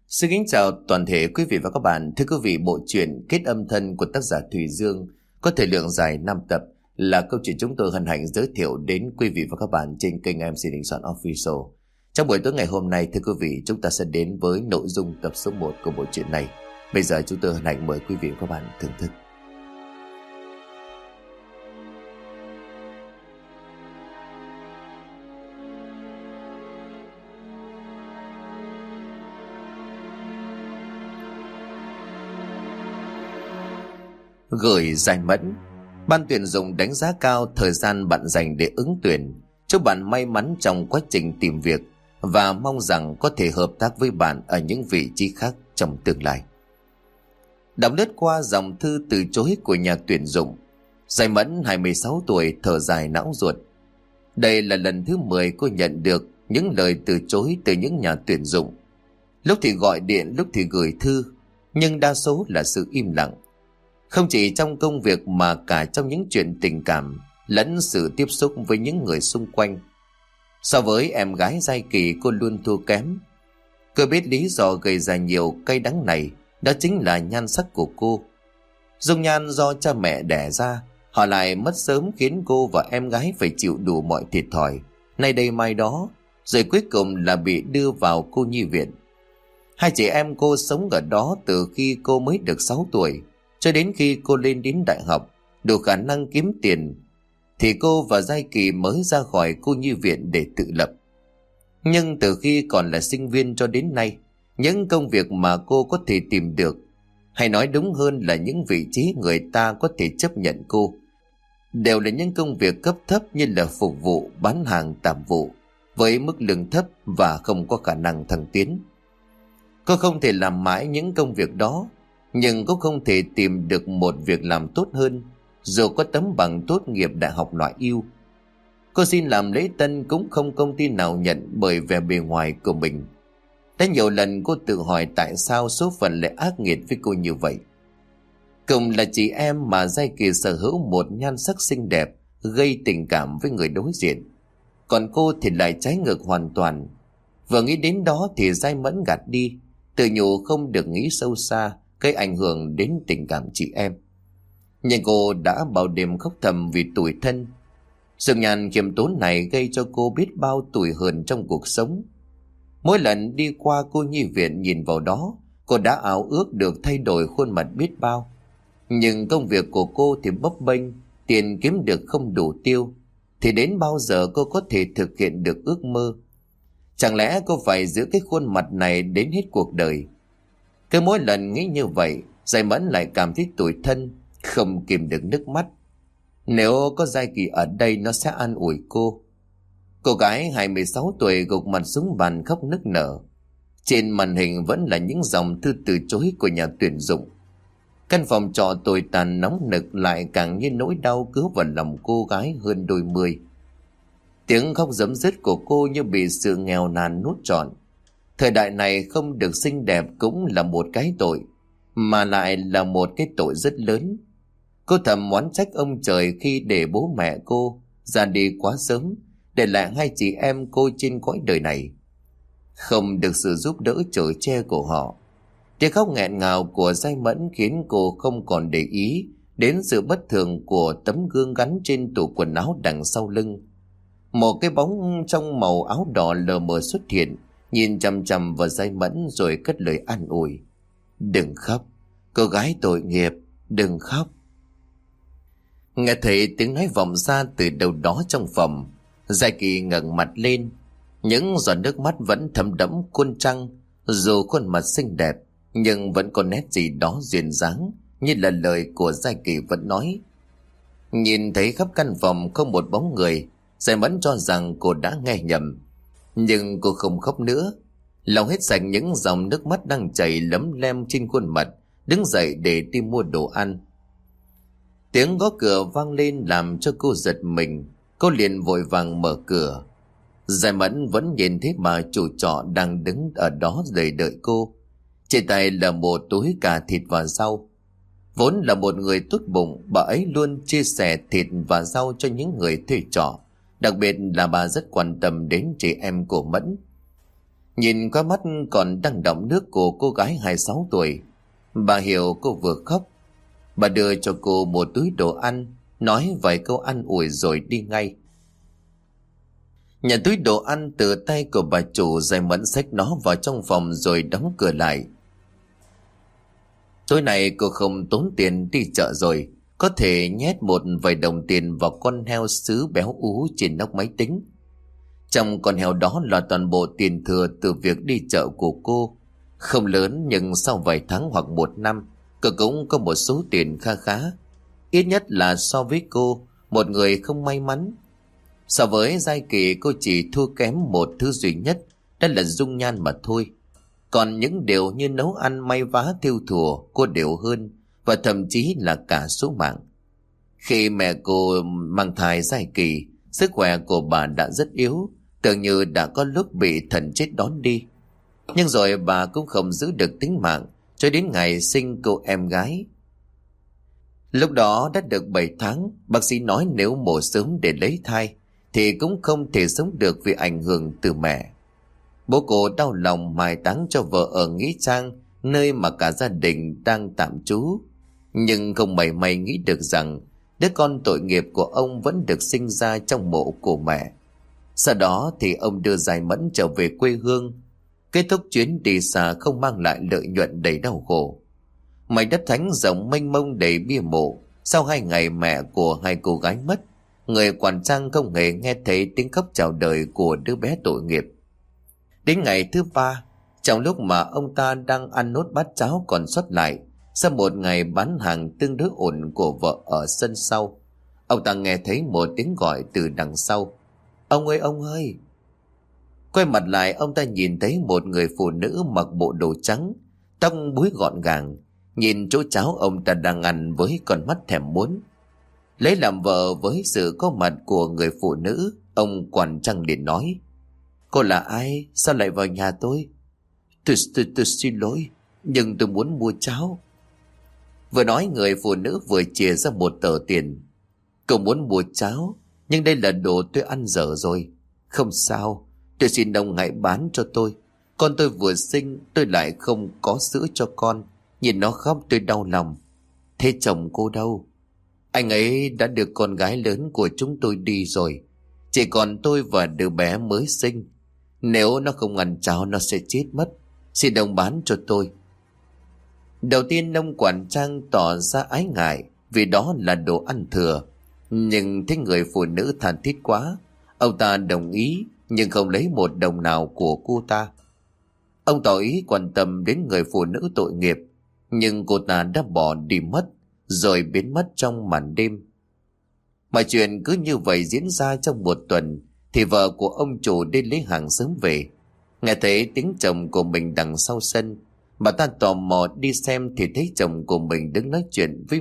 Xin kính chào toàn thể quý vị và các bạn. Thưa quý vị, bộ truyện Kết âm thân của tác giả Thùy Dương có thời lượng dài 5 tập là câu chuyện chúng tôi hân hạnh giới thiệu đến quý vị và các bạn trên kênh MC Đình Soạn Official. Trong buổi tối ngày hôm nay, thưa quý vị, chúng ta sẽ đến với nội dung tập số 1 của bộ truyện này. Bây giờ chúng tôi hân hạnh mời quý vị và các bạn thưởng thức. Gửi Giải Mẫn. Ban tuyển dụng đánh giá cao thời gian bạn dành để ứng tuyển. Chúc bạn may mắn trong quá trình tìm việc và mong rằng có thể hợp tác với bạn ở những vị trí khác trong tương lai. Đọc lướt qua dòng thư từ chối của nhà tuyển dụng, Giải Mẫn 26 tuổi thở dài não ruột. Đây là lần thứ 10 cô nhận được những lời từ chối từ những nhà tuyển dụng. Lúc thì gọi điện, lúc thì gửi thư, nhưng đa số là sự im lặng. Không chỉ trong công việc mà cả trong những chuyện tình cảm lẫn sự tiếp xúc với những người xung quanh. So với em gái Giai Kỳ, cô luôn thua kém. Cô biết lý do gây ra nhiều cay đắng này, đó chính là nhan sắc của cô. Dung nhan do cha mẹ đẻ ra, họ lại mất sớm khiến cô và em gái phải chịu đủ mọi thiệt thòi, nay đây mai đó, rồi cuối cùng là bị đưa vào cô nhi viện. Hai chị em cô sống ở đó từ khi cô mới được 6 tuổi. Cho đến khi cô lên đến đại học, đủ khả năng kiếm tiền, thì cô và Giai Kỳ mới ra khỏi cô nhi viện để tự lập. Nhưng từ khi còn là sinh viên cho đến nay, những công việc mà cô có thể tìm được, hay nói đúng hơn là những vị trí người ta có thể chấp nhận cô, đều là những công việc cấp thấp như là phục vụ, bán hàng tạp vụ, với mức lương thấp và không có khả năng thăng tiến. Cô không thể làm mãi những công việc đó, nhưng cũng không thể tìm được một việc làm tốt hơn dù có tấm bằng tốt nghiệp đại học loại ưu. Cô xin làm lễ tân cũng không công ty nào nhận bởi vẻ bề ngoài của mình. Đã nhiều lần cô tự hỏi tại sao số phận lại ác nghiệt với cô như vậy. Cùng là chị em mà Giai Kỳ sở hữu một nhan sắc xinh đẹp, gây tình cảm với người đối diện, còn cô thì lại trái ngược hoàn toàn. Vừa nghĩ đến đó thì Giai Mẫn gạt đi, tự nhủ không được nghĩ sâu xa, gây ảnh hưởng đến tình cảm chị em. Nhưng cô đã bao đêm khóc thầm vì tủi thân. Dung nhan khiêm tốn này gây cho cô biết bao tủi hờn trong cuộc sống. Mỗi lần đi qua cô nhi viện nhìn vào đó, cô đã ảo ước được thay đổi khuôn mặt biết bao. Nhưng công việc của cô thì bấp bênh, tiền kiếm được không đủ tiêu, thì đến bao giờ cô có thể thực hiện được ước mơ? Chẳng lẽ cô phải giữ cái khuôn mặt này đến hết cuộc đời? Cứ mỗi lần nghĩ như vậy, Giải Mẫn lại cảm thấy tủi thân, không kìm được nước mắt. Nếu có Giai Kỳ ở đây, nó sẽ an ủi cô. Cô gái 26 tuổi gục mặt xuống bàn khóc nức nở. Trên màn hình vẫn là những dòng thư từ chối của nhà tuyển dụng. Căn phòng trọ tồi tàn nóng nực lại càng như nỗi đau cứ vào lòng cô gái hơn đôi mươi. Tiếng khóc giấm dứt của cô như bị sự nghèo nàn nuốt trọn. Thời đại này không được xinh đẹp cũng là một cái tội, mà lại là một cái tội rất lớn. Cô thầm oán trách ông trời khi để bố mẹ cô ra đi quá sớm, để lại hai chị em cô trên cõi đời này, không được sự giúp đỡ chở che của họ. Tiếng khóc nghẹn ngào của Giai Mẫn khiến cô không còn để ý đến sự bất thường của tấm gương gắn trên tủ quần áo đằng sau lưng. Một cái bóng trong màu áo đỏ lờ mờ xuất hiện, nhìn chằm chằm vào Giai Mẫn rồi cất lời an ủi. Đừng khóc, cô gái tội nghiệp, đừng khóc. Nghe thấy tiếng nói vọng ra từ đâu đó trong phòng, Giai Kỳ ngẩng mặt lên. Những giọt nước mắt vẫn thấm đẫm khuôn trăng. Dù khuôn mặt xinh đẹp, nhưng vẫn có nét gì đó duyên dáng, như là lời của Giai Kỳ vẫn nói. Nhìn thấy khắp căn phòng không một bóng người, Giai Mẫn cho rằng cô đã nghe nhầm. Nhưng cô không khóc nữa, lòng hết sạch những dòng nước mắt đang chảy lấm lem trên khuôn mặt, đứng dậy để đi mua đồ ăn. Tiếng gõ cửa vang lên làm cho cô giật mình. Cô liền vội vàng mở cửa. Giai Mẫn vẫn nhìn thấy bà chủ trọ đang đứng ở đó để đợi cô. Trên tay là một túi cà thịt và rau. Vốn là một người tốt bụng, bà ấy luôn chia sẻ thịt và rau cho những người thuê trọ. Đặc biệt là bà rất quan tâm đến chị em của Mẫn. Nhìn qua mắt còn đang đọng nước của cô gái 26 tuổi, bà hiểu cô vừa khóc. Bà đưa cho cô một túi đồ ăn, nói vài câu an ủi rồi đi ngay. Nhận túi đồ ăn từ tay của bà chủ, Giải Mẫn xách nó vào trong phòng rồi đóng cửa lại. Tối nay cô không tốn tiền đi chợ rồi, có thể nhét một vài đồng tiền vào con heo sứ béo ú trên nóc máy tính. Trong con heo đó là toàn bộ tiền thừa từ việc đi chợ của cô. Không lớn nhưng sau vài tháng hoặc một năm, cô cũng có một số tiền kha khá. Ít nhất là so với cô, một người không may mắn. So với Giai Kỳ, cô chỉ thua kém một thứ duy nhất, đó là dung nhan mà thôi. Còn những điều như nấu ăn, may vá, thêu thùa, cô đều hơn, và thậm chí là cả số mạng. Khi mẹ cô mang thai Giai Kỳ, sức khỏe của bà đã rất yếu, tưởng như đã có lúc bị thần chết đón đi. Nhưng rồi bà cũng không giữ được tính mạng cho đến ngày sinh cô em gái. Lúc đó đã được 7 tháng, bác sĩ nói nếu mổ sớm để lấy thai thì cũng không thể sống được vì ảnh hưởng từ mẹ. Bố cô đau lòng mai táng cho vợ ở nghĩa trang, nơi mà cả gia đình đang tạm trú. Nhưng không mảy may nghĩ được rằng đứa con tội nghiệp của ông vẫn được sinh ra trong mộ của mẹ. Sau đó thì ông đưa Giải Mẫn trở về quê hương. Kết thúc chuyến đi xa không mang lại lợi nhuận đầy đau khổ. Mảnh đất thánh rộng mênh mông đầy bia mộ. Sau 2 ngày mẹ của 2 cô gái mất, người quản trang không hề nghe thấy tiếng khóc chào đời của đứa bé tội nghiệp. Đến ngày thứ 3, trong lúc mà ông ta đang ăn nốt bát cháo còn sót lại sau một ngày bán hàng tương đối ổn của vợ ở sân sau, ông ta nghe thấy một tiếng gọi từ đằng sau. Ông ơi, ông ơi! Quay mặt lại, ông ta nhìn thấy một người phụ nữ mặc bộ đồ trắng, tóc búi gọn gàng, nhìn chỗ cháo ông ta đang ăn với con mắt thèm muốn. Lấy làm vợ với sự có mặt của người phụ nữ, ông quản trang liền nói: Cô là ai? Sao lại vào nhà tôi? Tôi xin lỗi, nhưng tôi muốn mua cháo. Vừa nói, người phụ nữ vừa chìa ra một tờ tiền. Cậu muốn mua cháo, nhưng đây là đồ tôi ăn dở rồi. Không sao, tôi xin ông hãy bán cho tôi. Con tôi vừa sinh, tôi lại không có sữa cho con. Nhìn nó khóc tôi đau lòng. Thế chồng cô đâu? Anh ấy đã được con gái lớn của chúng tôi đi rồi. Chỉ còn tôi và đứa bé mới sinh. Nếu nó không ăn cháo nó sẽ chết mất. Xin ông bán cho tôi. Đầu tiên ông quản trang tỏ ra ái ngại vì đó là đồ ăn thừa. Nhưng thấy người phụ nữ than thiết quá, ông ta đồng ý, nhưng không lấy một đồng nào của cô ta. Ông tỏ ý quan tâm đến người phụ nữ tội nghiệp, nhưng cô ta đã bỏ đi mất, rồi biến mất trong màn đêm. Mọi chuyện cứ như vậy diễn ra trong một tuần, thì vợ của ông chủ đi lấy hàng sớm về. Nghe thấy tiếng chồng của mình đằng sau sân, bà ta tò mò đi xem thì thấy chồng của mình đứng nói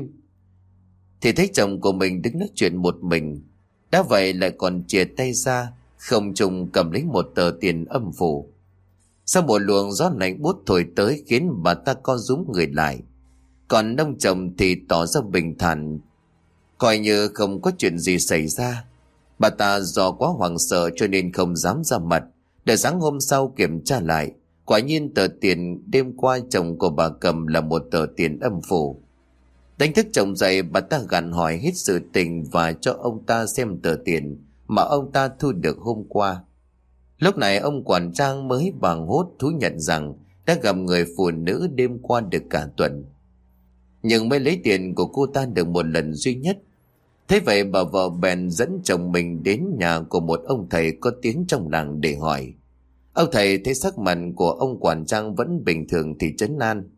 chuyện một mình. Đã vậy lại còn chìa tay ra, không trùng cầm lấy một tờ tiền âm phủ. Sau một luồng gió lạnh buốt thổi tới khiến bà ta co rúm người lại. Còn ông chồng thì tỏ ra bình thản, coi như không có chuyện gì xảy ra. Bà ta do quá hoảng sợ cho nên không dám ra mặt. Để sáng hôm sau kiểm tra lại, quả nhiên tờ tiền đêm qua chồng của bà cầm là một tờ tiền âm phủ. Đánh thức chồng dậy, bà ta gằn hỏi hết sự tình và cho ông ta xem tờ tiền mà ông ta thu được hôm qua. Lúc này ông quản trang mới bàng hốt thú nhận rằng đã gặp người phụ nữ đêm qua được cả tuần, nhưng mới lấy tiền của cô ta được một lần duy nhất. Thế vậy bà vợ bèn dẫn chồng mình đến nhà của một ông thầy có tiếng trong làng để hỏi. Ông thầy thấy sắc mặt của ông quản trang vẫn bình thường thì trấn an.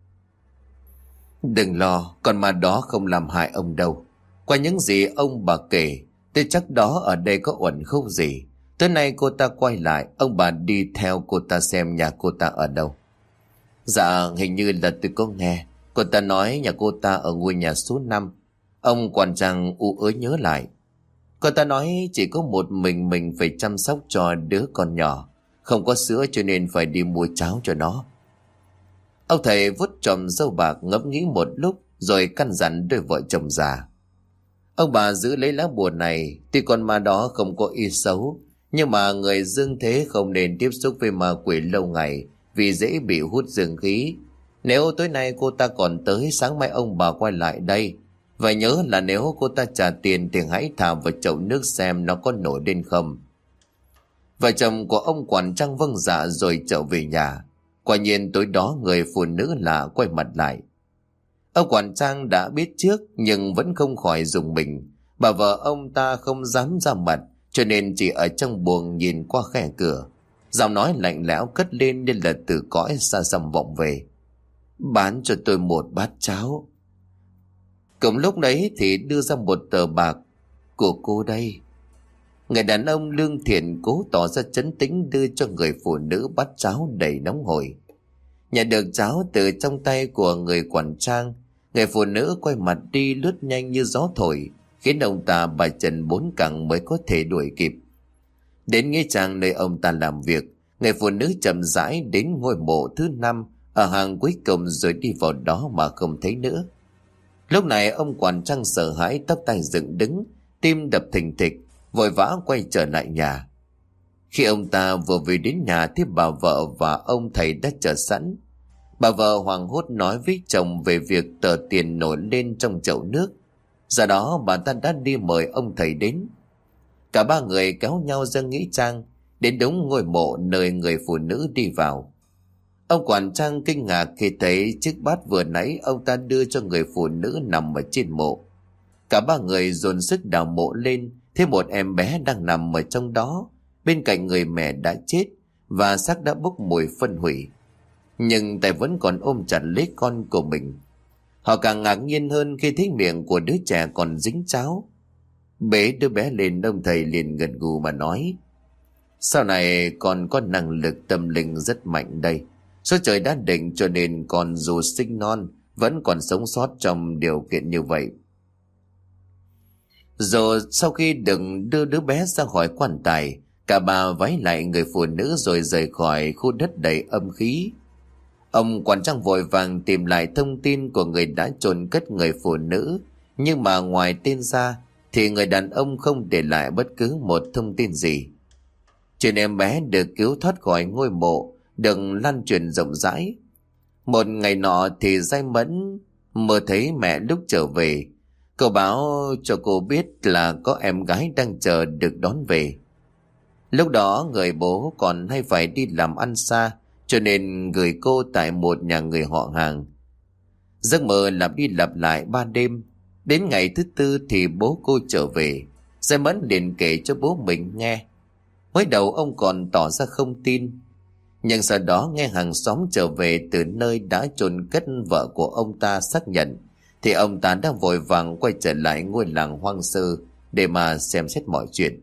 Đừng lo, con ma đó không làm hại ông đâu. Qua những gì ông bà kể, tôi chắc đó ở đây có uẩn khúc gì. Tối nay cô ta quay lại, ông bà đi theo cô ta xem nhà cô ta ở đâu. Dạ, hình như là tôi có nghe. Cô ta nói nhà cô ta ở ngôi nhà số 5. Ông quản trang u ớ nhớ lại. Cô ta nói chỉ có một mình phải chăm sóc cho đứa con nhỏ, không có sữa cho nên phải đi mua cháo cho nó. Ông thầy vuốt chòm râu bạc ngẫm nghĩ một lúc rồi căn dặn đôi vợ chồng già. Ông bà giữ lấy lá bùa này, tuy con ma đó không có ý xấu, Nhưng mà người dương thế không nên tiếp xúc với ma quỷ lâu ngày vì dễ bị hút dương khí. Nếu tối nay cô ta còn tới, sáng mai ông bà quay lại đây. Và nhớ là nếu cô ta trả tiền thì hãy thả vào chậu nước xem nó có nổi lên không. Vợ chồng của ông quản trăng vâng dạ rồi trở về nhà. Quả nhiên tối đó người phụ nữ lạ quay mặt lại. Ông quản trang đã biết trước nhưng vẫn không khỏi rùng mình. Bà vợ ông ta không dám ra mặt, cho nên chỉ ở trong buồng nhìn qua khe cửa. Giọng nói lạnh lẽo cất lên như là từ cõi xa xăm vọng về. Bán cho tôi một bát cháo. Cùng lúc đấy thì đưa ra một tờ bạc. Của cô đây. Người đàn ông lương thiện cố tỏ ra trấn tĩnh đưa cho người phụ nữ bát cháo đầy nóng hổi. Nhận được cháo từ trong tay của người quản trang, người phụ nữ quay mặt đi lướt nhanh như gió thổi, khiến ông ta bài chân bốn cẳng mới có thể đuổi kịp. Đến nghĩa trang nơi ông ta làm việc, người phụ nữ chậm rãi đến ngôi mộ thứ 5 ở hàng cuối cùng rồi đi vào đó mà không thấy nữa. Lúc này ông quản trang sợ hãi, tóc tai dựng đứng, tim đập thình thịch, vội vã quay trở lại nhà. Khi ông ta vừa về đến nhà thì bà vợ và ông thầy đã chờ sẵn. Bà vợ hoảng hốt nói với chồng về việc tờ tiền nổi lên trong chậu nước. Do đó bà ta đã đi mời ông thầy đến. Cả ba người kéo nhau ra nghĩa trang, đến đúng ngôi mộ nơi người phụ nữ đi vào. Ông quản trang kinh ngạc khi thấy chiếc bát vừa nãy ông ta đưa cho người phụ nữ nằm ở trên mộ. Cả ba người dồn sức đào mộ lên, thấy một em bé đang nằm ở trong đó, bên cạnh người mẹ đã chết và xác đã bốc mùi phân hủy. Nhưng tay vẫn còn ôm chặt lấy con của mình. Họ càng ngạc nhiên hơn khi thấy miệng của đứa trẻ còn dính cháo. Bế đứa bé lên, ông thầy liền gật gù mà nói: Sau này con có năng lực tâm linh rất mạnh đây. Số trời đã định cho nên con dù sinh non vẫn còn sống sót trong điều kiện như vậy. Rồi sau khi đừng đưa đứa bé ra khỏi quan tài, cả bà vái lại người phụ nữ rồi rời khỏi khu đất đầy âm khí. Ông quản trang vội vàng tìm lại thông tin của người đã chôn cất người phụ nữ, nhưng mà ngoài tên ra thì người đàn ông không để lại bất cứ một thông tin gì. Chuyện em bé được cứu thoát khỏi ngôi mộ được lan truyền rộng rãi. Một ngày nọ thì Giai Mẫn mơ thấy mẹ lúc trở về. Cậu báo cho cô biết là có em gái đang chờ được đón về. Lúc đó người bố còn hay phải đi làm ăn xa, cho nên gửi cô tại một nhà người họ hàng. Giấc mơ lặp đi lặp lại 3 đêm. Đến ngày thứ 4 thì bố cô trở về. Giai Mẫn liền kể cho bố mình nghe. Mới đầu ông còn tỏ ra không tin, nhưng sau đó nghe hàng xóm trở về từ nơi đã chôn cất vợ của ông ta xác nhận, thì ông ta đang vội vàng quay trở lại ngôi làng hoang sơ để mà xem xét mọi chuyện.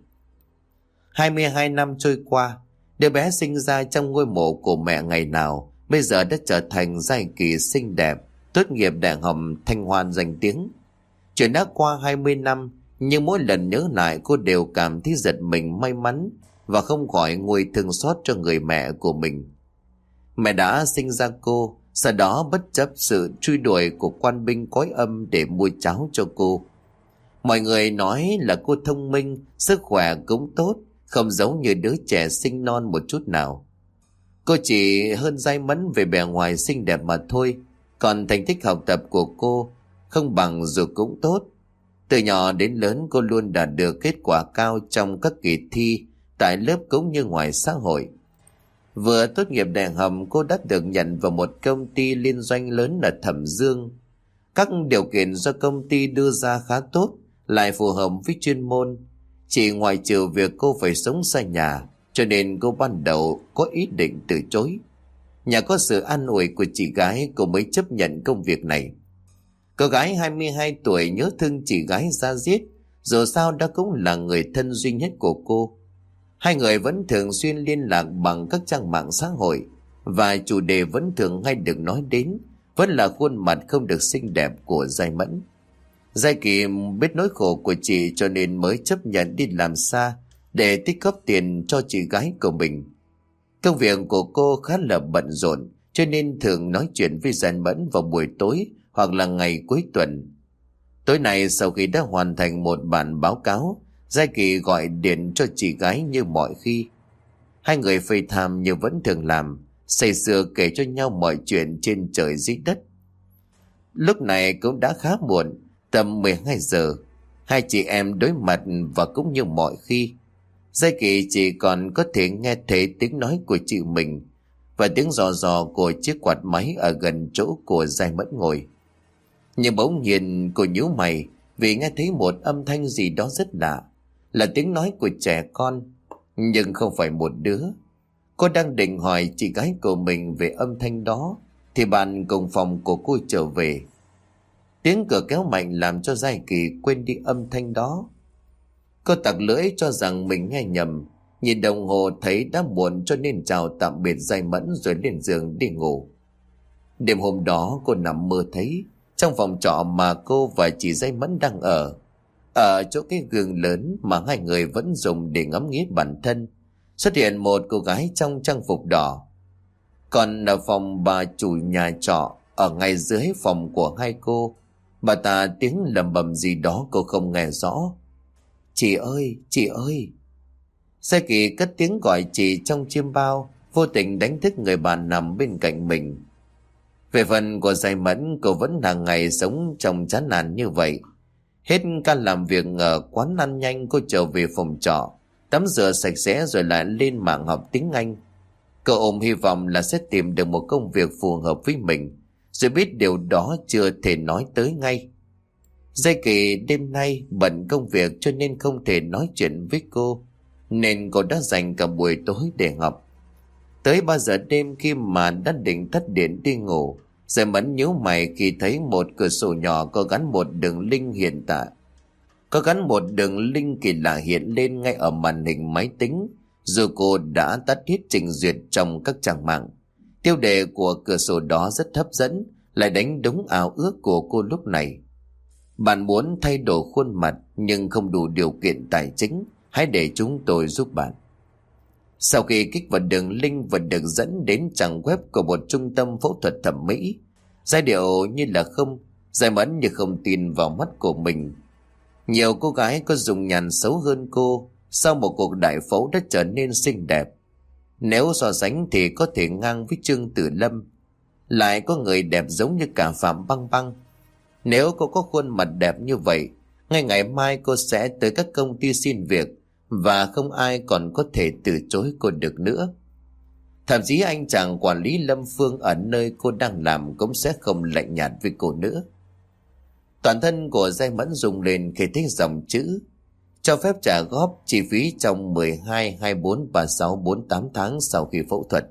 22 năm trôi qua, đứa bé sinh ra trong ngôi mộ của mẹ ngày nào bây giờ đã trở thành giai kỳ xinh đẹp, tốt nghiệp đại học Thanh Hoa danh tiếng. Chuyện đã qua 20 năm, nhưng mỗi lần nhớ lại cô đều cảm thấy giật mình may mắn và không khỏi nguôi thương xót cho người mẹ của mình. Mẹ đã sinh ra cô, sau đó bất chấp sự truy đuổi của quan binh cõi âm để mua cháo cho cô. Mọi người nói là cô thông minh, sức khỏe cũng tốt, không giống như đứa trẻ sinh non một chút nào. Cô chỉ hơn Giai Mẫn về bề ngoài xinh đẹp mà thôi, còn thành tích học tập của cô không bằng dù cũng tốt. Từ nhỏ đến lớn cô luôn đạt được kết quả cao trong các kỳ thi tại lớp cũng như ngoài xã hội. Vừa tốt nghiệp đại học, cô đã được nhận vào một công ty liên doanh lớn ở Thẩm Dương. Các điều kiện do công ty đưa ra khá tốt, lại phù hợp với chuyên môn. Chỉ ngoài trừ việc cô phải sống xa nhà, cho nên cô ban đầu có ý định từ chối. Nhà có sự an ủi của chị gái, cô mới chấp nhận công việc này. Cô gái 22 tuổi nhớ thương chị gái da diết, dù sao đó cũng là người thân duy nhất của cô. Hai người vẫn thường xuyên liên lạc bằng các trang mạng xã hội, và chủ đề vẫn thường hay được nói đến vẫn là khuôn mặt không được xinh đẹp của Giai Mẫn. Giai Kỳ biết nỗi khổ của chị cho nên mới chấp nhận đi làm xa để tích góp tiền cho chị gái của mình. Công việc của cô khá là bận rộn, cho nên thường nói chuyện với Giai Mẫn vào buổi tối hoặc là ngày cuối tuần. Tối nay sau khi đã hoàn thành một bản báo cáo, Giai Kỳ gọi điện cho chị gái như mọi khi. Hai người FaceTime như vẫn thường làm, say sưa kể cho nhau mọi chuyện trên trời dưới đất. Lúc này cũng đã khá muộn, tầm 12 giờ. Hai chị em đối mặt và cũng như mọi khi, Giai Kỳ chỉ còn có thể nghe thấy tiếng nói của chị mình và tiếng rò rò của chiếc quạt máy ở gần chỗ của Giai Mẫn ngồi. Nhưng bỗng nhiên cô nhíu mày vì nghe thấy một âm thanh gì đó rất lạ, là tiếng nói của trẻ con, nhưng không phải một đứa. Cô đang định hỏi chị gái của mình về âm thanh đó thì bạn cùng phòng của cô trở về. Tiếng cửa kéo mạnh làm cho Giai Kỳ quên đi âm thanh đó. Cô tặc lưỡi cho rằng mình nghe nhầm, nhìn đồng hồ thấy đã muộn cho nên chào tạm biệt Giai Mẫn rồi lên giường đi ngủ. Đêm hôm đó cô nằm mơ thấy trong phòng trọ mà cô và chị Giai Mẫn đang ở chỗ cái gương lớn mà hai người vẫn dùng để ngắm nghía bản thân, xuất hiện một cô gái trong trang phục đỏ. Còn ở phòng bà chủ nhà trọ, ở ngay dưới phòng của hai cô, bà ta tiếng lầm bầm gì đó cô không nghe rõ. Chị ơi, chị ơi. Giai Kỳ cất tiếng gọi chị trong chiêm bao, vô tình đánh thức người bạn nằm bên cạnh mình. Về phần của Giai Mẫn, cô vẫn hàng ngày sống trong chán nản như vậy. Hết ca làm việc ở quán ăn nhanh, cô trở về phòng trọ, tắm rửa sạch sẽ rồi lại lên mạng học tiếng Anh. Cô ôm hy vọng là sẽ tìm được một công việc phù hợp với mình, rồi biết điều đó chưa thể nói tới ngay. Giai Kỳ đêm nay bận công việc cho nên không thể nói chuyện với cô, nên cô đã dành cả buổi tối để học. Tới 3 giờ đêm khi mà đã định tắt điện đi ngủ, Giai Mẫn nhíu mày khi thấy một cửa sổ nhỏ có gắn một đường link hiện tại. Có gắn một đường link kỳ lạ hiện lên ngay ở màn hình máy tính, dù cô đã tắt hết trình duyệt trong các trang mạng. Tiêu đề của cửa sổ đó rất hấp dẫn, lại đánh đúng ảo ước của cô lúc này. Bạn muốn thay đổi khuôn mặt nhưng không đủ điều kiện tài chính, hãy để chúng tôi giúp bạn. Sau khi kích vào đường link và được dẫn đến trang web của một trung tâm phẫu thuật thẩm mỹ, giai điệu như là không, Giai Mẫn như không tin vào mắt của mình. Nhiều cô gái có dùng nhàn xấu hơn cô, sau một cuộc đại phẫu đã trở nên xinh đẹp. Nếu so sánh thì có thể ngang với Trương Tử Lâm. Lại có người đẹp giống như cả Phạm Băng Băng. Nếu cô có khuôn mặt đẹp như vậy, ngay ngày mai cô sẽ tới các công ty xin việc, và không ai còn có thể từ chối cô được nữa. Thậm chí anh chàng quản lý Lâm Phương ở nơi cô đang làm cũng sẽ không lạnh nhạt với cô nữa. Toàn thân của Giai Mẫn rung lên khi thấy dòng chữ cho phép trả góp chi phí trong 12, 24, 36, 48 tháng sau khi phẫu thuật.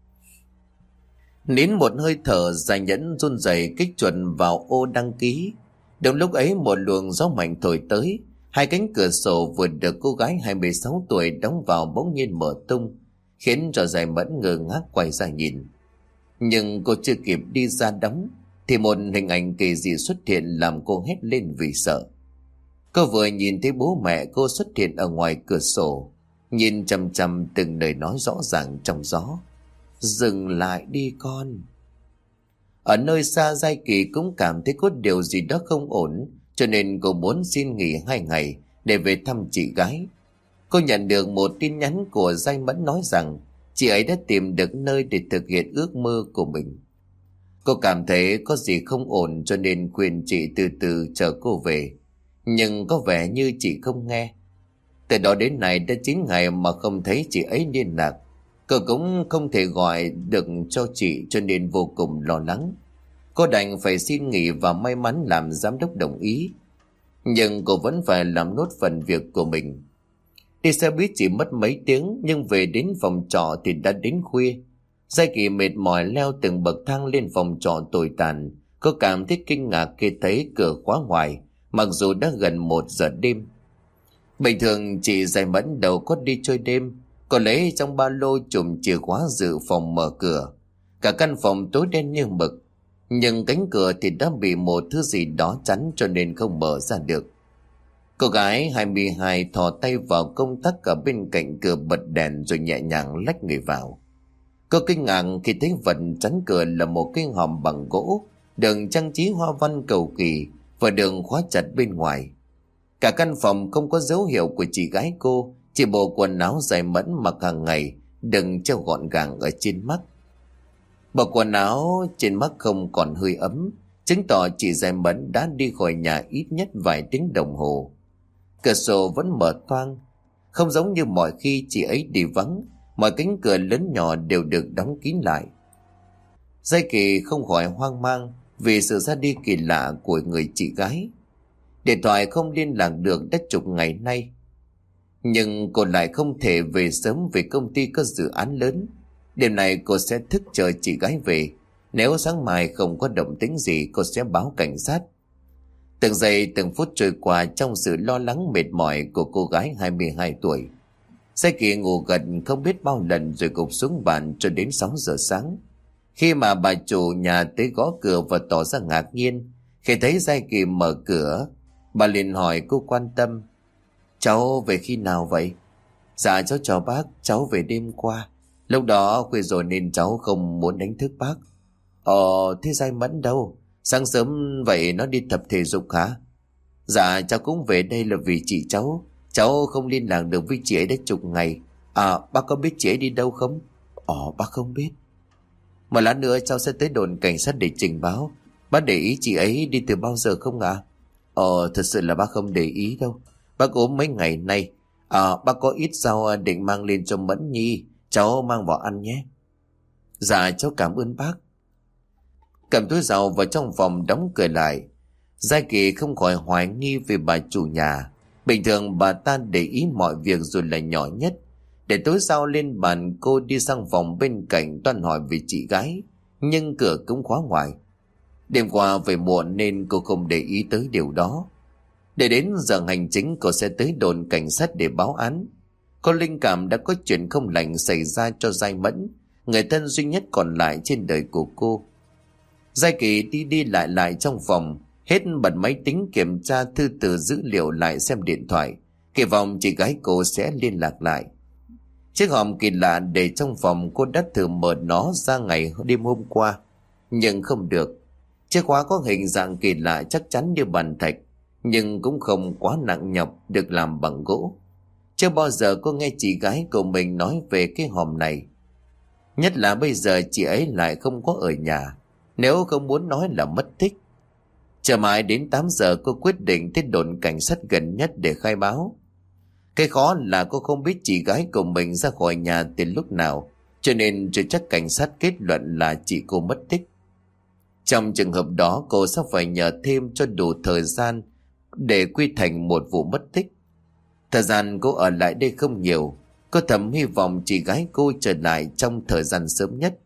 Nín một hơi thở, Giai Nhẫn run rẩy kích chuột vào ô đăng ký. Đúng lúc ấy một luồng gió mạnh thổi tới, hai cánh cửa sổ vừa được cô gái 26 tuổi đóng vào bỗng nhiên mở tung, khiến cho Giai Mẫn ngơ ngác quay ra nhìn. Nhưng cô chưa kịp đi ra đóng thì một hình ảnh kỳ dị xuất hiện làm cô hét lên vì sợ. Cô vừa nhìn thấy bố mẹ cô xuất hiện ở ngoài cửa sổ, nhìn chằm chằm từng lời nói rõ ràng trong gió. Dừng lại đi con. Ở nơi xa, Giai Kỳ cũng cảm thấy có điều gì đó không ổn, cho nên cô muốn xin nghỉ 2 ngày để về thăm chị gái. Cô nhận được một tin nhắn của Giai Mẫn nói rằng chị ấy đã tìm được nơi để thực hiện ước mơ của mình. Cô cảm thấy có gì không ổn cho nên khuyên chị từ từ chờ cô về, nhưng có vẻ như chị không nghe. Từ đó đến nay đã 9 ngày mà không thấy chị ấy liên lạc. Cô cũng không thể gọi được cho chị cho nên vô cùng lo lắng. Cô đành phải xin nghỉ và may mắn làm giám đốc đồng ý. Nhưng cô vẫn phải làm nốt phần việc của mình. Đi xe buýt chỉ mất mấy tiếng, nhưng về đến phòng trọ thì đã đến khuya. Giai Kỳ mệt mỏi leo từng bậc thang lên phòng trọ tồi tàn. Cô cảm thấy kinh ngạc khi thấy cửa khóa ngoài, mặc dù đã gần 1 giờ đêm. Bình thường chị Giai Mẫn đâu có đi chơi đêm. Cô lấy trong ba lô chùm chìa khóa dự phòng mở cửa. Cả căn phòng tối đen như mực, nhưng cánh cửa thì đã bị một thứ gì đó chắn cho nên không mở ra được. Cô gái 22 thò tay vào công tắc ở bên cạnh cửa, bật đèn rồi nhẹ nhàng lách người vào. Cô kinh ngạc khi thấy vật chắn cửa là một cái hòm bằng gỗ, đường trang trí hoa văn cầu kỳ và đường khóa chặt bên ngoài. Cả căn phòng không có dấu hiệu của chị gái cô, chỉ bộ quần áo dài mẫn mặc hàng ngày đừng treo gọn gàng ở trên mắt. Bộ quần áo trên mắt không còn hơi ấm, chứng tỏ chị dài mẫn đã đi khỏi nhà ít nhất vài tiếng đồng hồ. Cửa sổ vẫn mở toang, không giống như mọi khi chị ấy đi vắng, mọi cánh cửa lớn nhỏ đều được đóng kín lại. Giai Kỳ không khỏi hoang mang vì sự ra đi kỳ lạ của người chị gái. Điện thoại không liên lạc được đã chục ngày nay, nhưng cô lại không thể về sớm vì công ty có dự án lớn. Đêm nay cô sẽ thức chờ chị gái về. Nếu sáng mai không có động tĩnh gì, cô sẽ báo cảnh sát. Từng giây từng phút trôi qua trong sự lo lắng mệt mỏi của cô gái 22 tuổi. Giai Kỳ ngủ gật không biết bao lần rồi gục xuống bàn cho đến 6 giờ sáng. Khi mà bà chủ nhà tới gõ cửa và tỏ ra ngạc nhiên khi thấy Giai Kỳ mở cửa, bà liền hỏi cô quan tâm: "Cháu về khi nào vậy?" "Dạ cháu chào bác, cháu về đêm qua. Lúc đó khuya rồi nên cháu không muốn đánh thức bác." Thế Giai Mẫn đâu? Sáng sớm vậy nó đi tập thể dục hả?" "Dạ cháu cũng về đây là vì chị cháu. Cháu không liên lạc được với chị ấy đã chục ngày. Bác có biết chị ấy đi đâu không?" Bác không biết." "Một lát nữa cháu sẽ tới đồn cảnh sát để trình báo. Bác để ý chị ấy đi từ bao giờ không ạ?" Thật sự là bác không để ý đâu. Bác ốm mấy ngày nay. Bác có ít rau định mang lên cho Mẫn Nhi, cháu mang vào ăn nhé." "Dạ cháu cảm ơn bác." Cầm túi rau vào trong phòng đóng cửa lại. Giai Kỳ không khỏi hoài nghi về bà chủ nhà. Bình thường bà ta để ý mọi việc dù là nhỏ nhất. Để túi rau lên bàn, cô đi sang phòng bên cạnh toan hỏi về chị gái, nhưng cửa cũng khóa ngoài. Đêm qua về muộn nên cô không để ý tới điều đó. Để đến giờ hành chính, cô sẽ tới đồn cảnh sát để báo án. Cô linh cảm đã có chuyện không lành xảy ra cho Giai Mẫn, người thân duy nhất còn lại trên đời của cô. Giai Kỳ đi đi lại trong phòng, hết bật máy tính kiểm tra thư từ dữ liệu lại xem điện thoại, kỳ vọng chị gái cô sẽ liên lạc lại. Chiếc hòm kỳ lạ để trong phòng cô đã thử mở nó ra ngày đêm hôm qua, nhưng không được. Chiếc khóa có hình dạng kỳ lạ chắc chắn như bàn thạch, nhưng cũng không quá nặng nhọc, được làm bằng gỗ. Chưa bao giờ cô nghe chị gái của mình nói về cái hòm này. Nhất là bây giờ chị ấy lại không có ở nhà, nếu không muốn nói là mất tích. Chờ mãi đến 8 giờ cô quyết định tới đồn cảnh sát gần nhất để khai báo. Cái khó là cô không biết chị gái của mình ra khỏi nhà từ lúc nào, cho nên chưa chắc cảnh sát kết luận là chị cô mất tích. Trong trường hợp đó, cô sẽ phải nhờ thêm cho đủ thời gian để quy thành một vụ mất tích. Thời gian cô ở lại đây không nhiều, cô thầm hy vọng chị gái cô trở lại trong thời gian sớm nhất.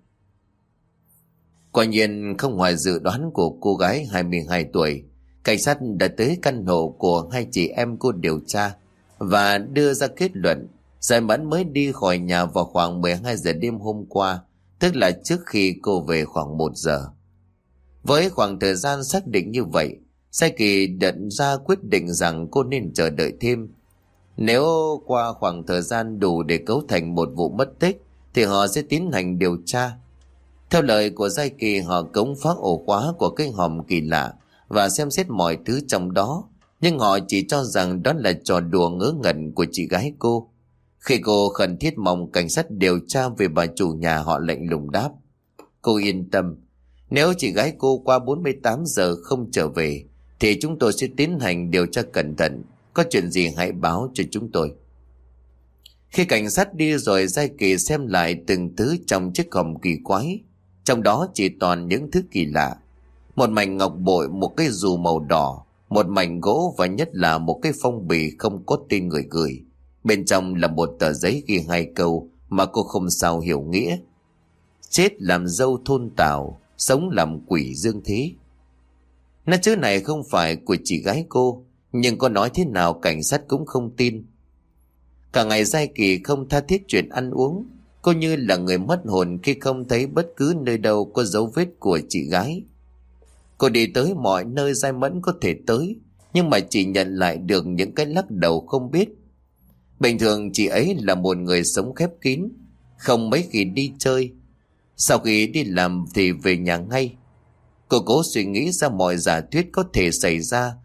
Quả nhiên không ngoài dự đoán của cô gái 22 tuổi, cảnh sát đã tới căn hộ của hai chị em cô điều tra và đưa ra kết luận Giai Mẫn mới đi khỏi nhà vào khoảng 12 giờ đêm hôm qua, tức là trước khi cô về khoảng 1 giờ. Với khoảng thời gian xác định như vậy, Giai Kỳ đặt ra quyết định rằng cô nên chờ đợi thêm. Nếu qua khoảng thời gian đủ để cấu thành một vụ mất tích thì họ sẽ tiến hành điều tra. Theo lời của Giai Kỳ, họ cống phá ổ khóa của cái hòm kỳ lạ và xem xét mọi thứ trong đó, nhưng họ chỉ cho rằng đó là trò đùa ngớ ngẩn của chị gái cô. Khi cô khẩn thiết mong cảnh sát điều tra về bà chủ nhà, họ lạnh lùng đáp: "Cô yên tâm, nếu chị gái cô qua 48 giờ không trở về thì chúng tôi sẽ tiến hành điều tra cẩn thận. Có chuyện gì hãy báo cho chúng tôi." Khi cảnh sát đi rồi, Giai Kỳ xem lại từng thứ trong chiếc hòm kỳ quái. Trong đó chỉ toàn những thứ kỳ lạ: một mảnh ngọc bội, một cái dù màu đỏ, một mảnh gỗ và nhất là một cái phong bì không có tên người gửi. Bên trong là một tờ giấy ghi 2 câu mà cô không sao hiểu nghĩa: "Chết làm dâu thôn Tào, sống làm quỷ dương thế." Nó chữ này không phải của chị gái cô, nhưng có nói thế nào cảnh sát cũng không tin. Cả ngày Giai Kỳ không tha thiết chuyện ăn uống. Cô như là người mất hồn khi không thấy bất cứ nơi đâu có dấu vết của chị gái. Cô đi tới mọi nơi Giai Mẫn có thể tới, nhưng mà chỉ nhận lại được những cái lắc đầu không biết. Bình thường chị ấy là một người sống khép kín, không mấy khi đi chơi. Sau khi đi làm thì về nhà ngay. Cô cố suy nghĩ ra mọi giả thuyết có thể xảy ra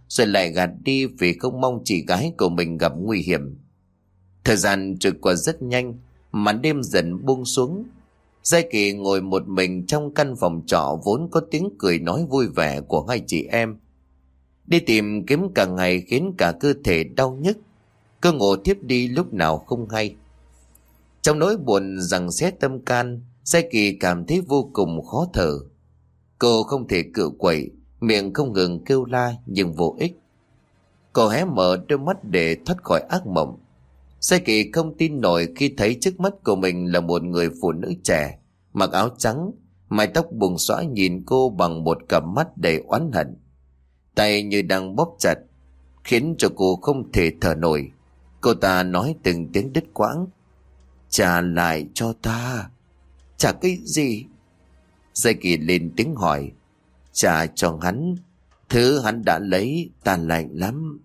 rồi lại gạt đi vì không mong chị gái của mình gặp nguy hiểm. Thời gian trôi qua rất nhanh, màn đêm dần buông xuống. Giai Kỳ ngồi một mình trong căn phòng trọ vốn có tiếng cười nói vui vẻ của hai chị em. Đi tìm kiếm cả ngày khiến cả cơ thể đau nhức. Cô ngủ thiếp đi lúc nào không hay. Trong nỗi buồn giằng xé tâm can, Giai Kỳ cảm thấy vô cùng khó thở. Cô không thể cựa quậy, miệng không ngừng kêu la nhưng vô ích. Cô hé mở đôi mắt để thoát khỏi ác mộng. Giai Kỳ không tin nổi khi thấy trước mắt của mình là một người phụ nữ trẻ, mặc áo trắng, mái tóc buông xõa nhìn cô bằng một cặp mắt đầy oán hận. Tay như đang bóp chặt, khiến cho cô không thể thở nổi. Cô ta nói từng tiếng đứt quãng. Trả lại cho ta. Trả cái gì? Giai Kỳ lên tiếng hỏi. Trả cho hắn. Thứ hắn đã lấy ta lạnh lắm.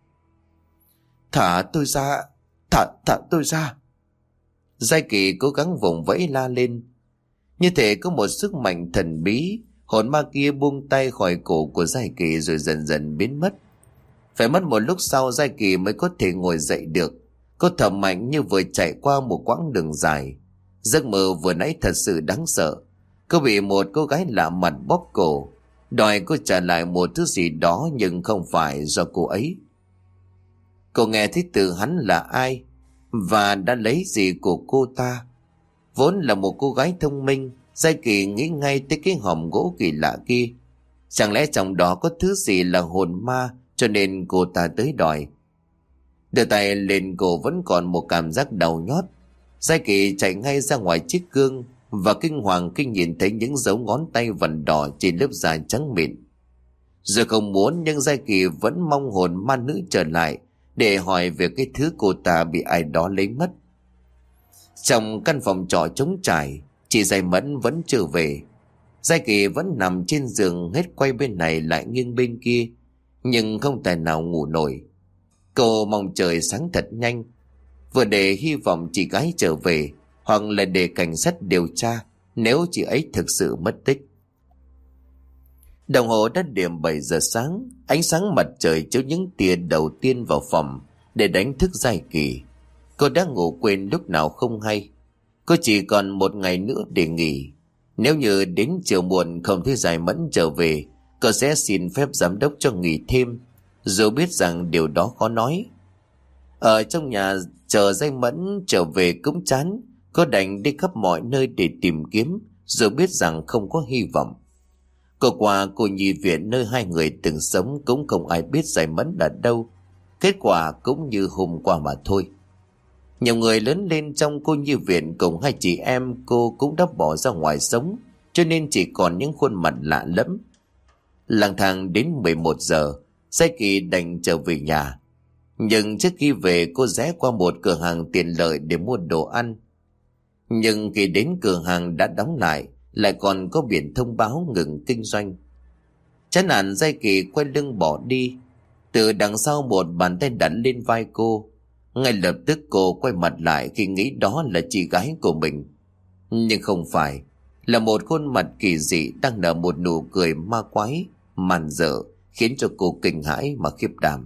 Thả tôi ra. Thả tôi ra. Giai Kỳ cố gắng vùng vẫy la lên. Như thể có một sức mạnh thần bí, hồn ma kia buông tay khỏi cổ của Giai Kỳ rồi dần dần biến mất. Phải mất một lúc sau Giai Kỳ mới có thể ngồi dậy được. Cô thở mạnh như vừa chạy qua một quãng đường dài. Giấc mơ vừa nãy thật sự đáng sợ. Cô bị một cô gái lạ mặt bóp cổ, đòi cô trả lại một thứ gì đó nhưng không phải do cô ấy. Cô nghe thấy từ hắn là ai và đã lấy gì của cô ta. Vốn là một cô gái thông minh, Giai Kỳ nghĩ ngay tới cái hòm gỗ kỳ lạ kia. Chẳng lẽ trong đó có thứ gì là hồn ma cho nên cô ta tới đòi. Đưa tay lên cổ vẫn còn một cảm giác đau nhót. Giai Kỳ chạy ngay ra ngoài chiếc gương và kinh hoàng khi nhìn thấy những dấu ngón tay vằn đỏ trên lớp da trắng mịn. Giờ không muốn nhưng Giai Kỳ vẫn mong hồn ma nữ trở lại để hỏi về cái thứ cô ta bị ai đó lấy mất. Trong căn phòng trọ trống trải, chị Giai Mẫn vẫn chưa về. Giai Kỳ vẫn nằm trên giường hết quay bên này lại nghiêng bên kia, nhưng không tài nào ngủ nổi. Cô mong trời sáng thật nhanh, vừa để hy vọng chị gái trở về, hoặc là để cảnh sát điều tra nếu chị ấy thực sự mất tích. Đồng hồ đã điểm 7 giờ sáng, ánh sáng mặt trời chiếu những tia đầu tiên vào phòng để đánh thức Giai Kỳ. Cô đã ngủ quên lúc nào không hay. Cô chỉ còn một ngày nữa để nghỉ. Nếu như đến chiều muộn không thấy Giai Mẫn trở về, cô sẽ xin phép giám đốc cho nghỉ thêm, dù biết rằng điều đó khó nói. Ở trong nhà chờ Giai Mẫn trở về cũng chán, cô đành đi khắp mọi nơi để tìm kiếm, dù biết rằng không có hy vọng. Cô qua cô nhi viện nơi hai người từng sống cũng không ai biết Giai Mẫn ở đâu. Kết quả cũng như hôm qua mà thôi. Nhiều người lớn lên trong cô nhi viện cùng hai chị em cô cũng đã bỏ ra ngoài sống, cho nên chỉ còn những khuôn mặt lạ lẫm. Lang thang đến 11 giờ, Giai Kỳ đành trở về nhà. Nhưng trước khi về cô rẽ qua một cửa hàng tiện lợi để mua đồ ăn. Nhưng khi đến cửa hàng đã đóng lại còn có biển thông báo ngừng kinh doanh. Chán nản Giai Kỳ quay lưng bỏ đi. Từ đằng sau một bàn tay đặt lên vai cô. Ngay lập tức cô quay mặt lại khi nghĩ đó là chị gái của mình. Nhưng không phải, là một khuôn mặt kỳ dị đang nở một nụ cười ma quái, màn dở, khiến cho cô kinh hãi mà khiếp đảm.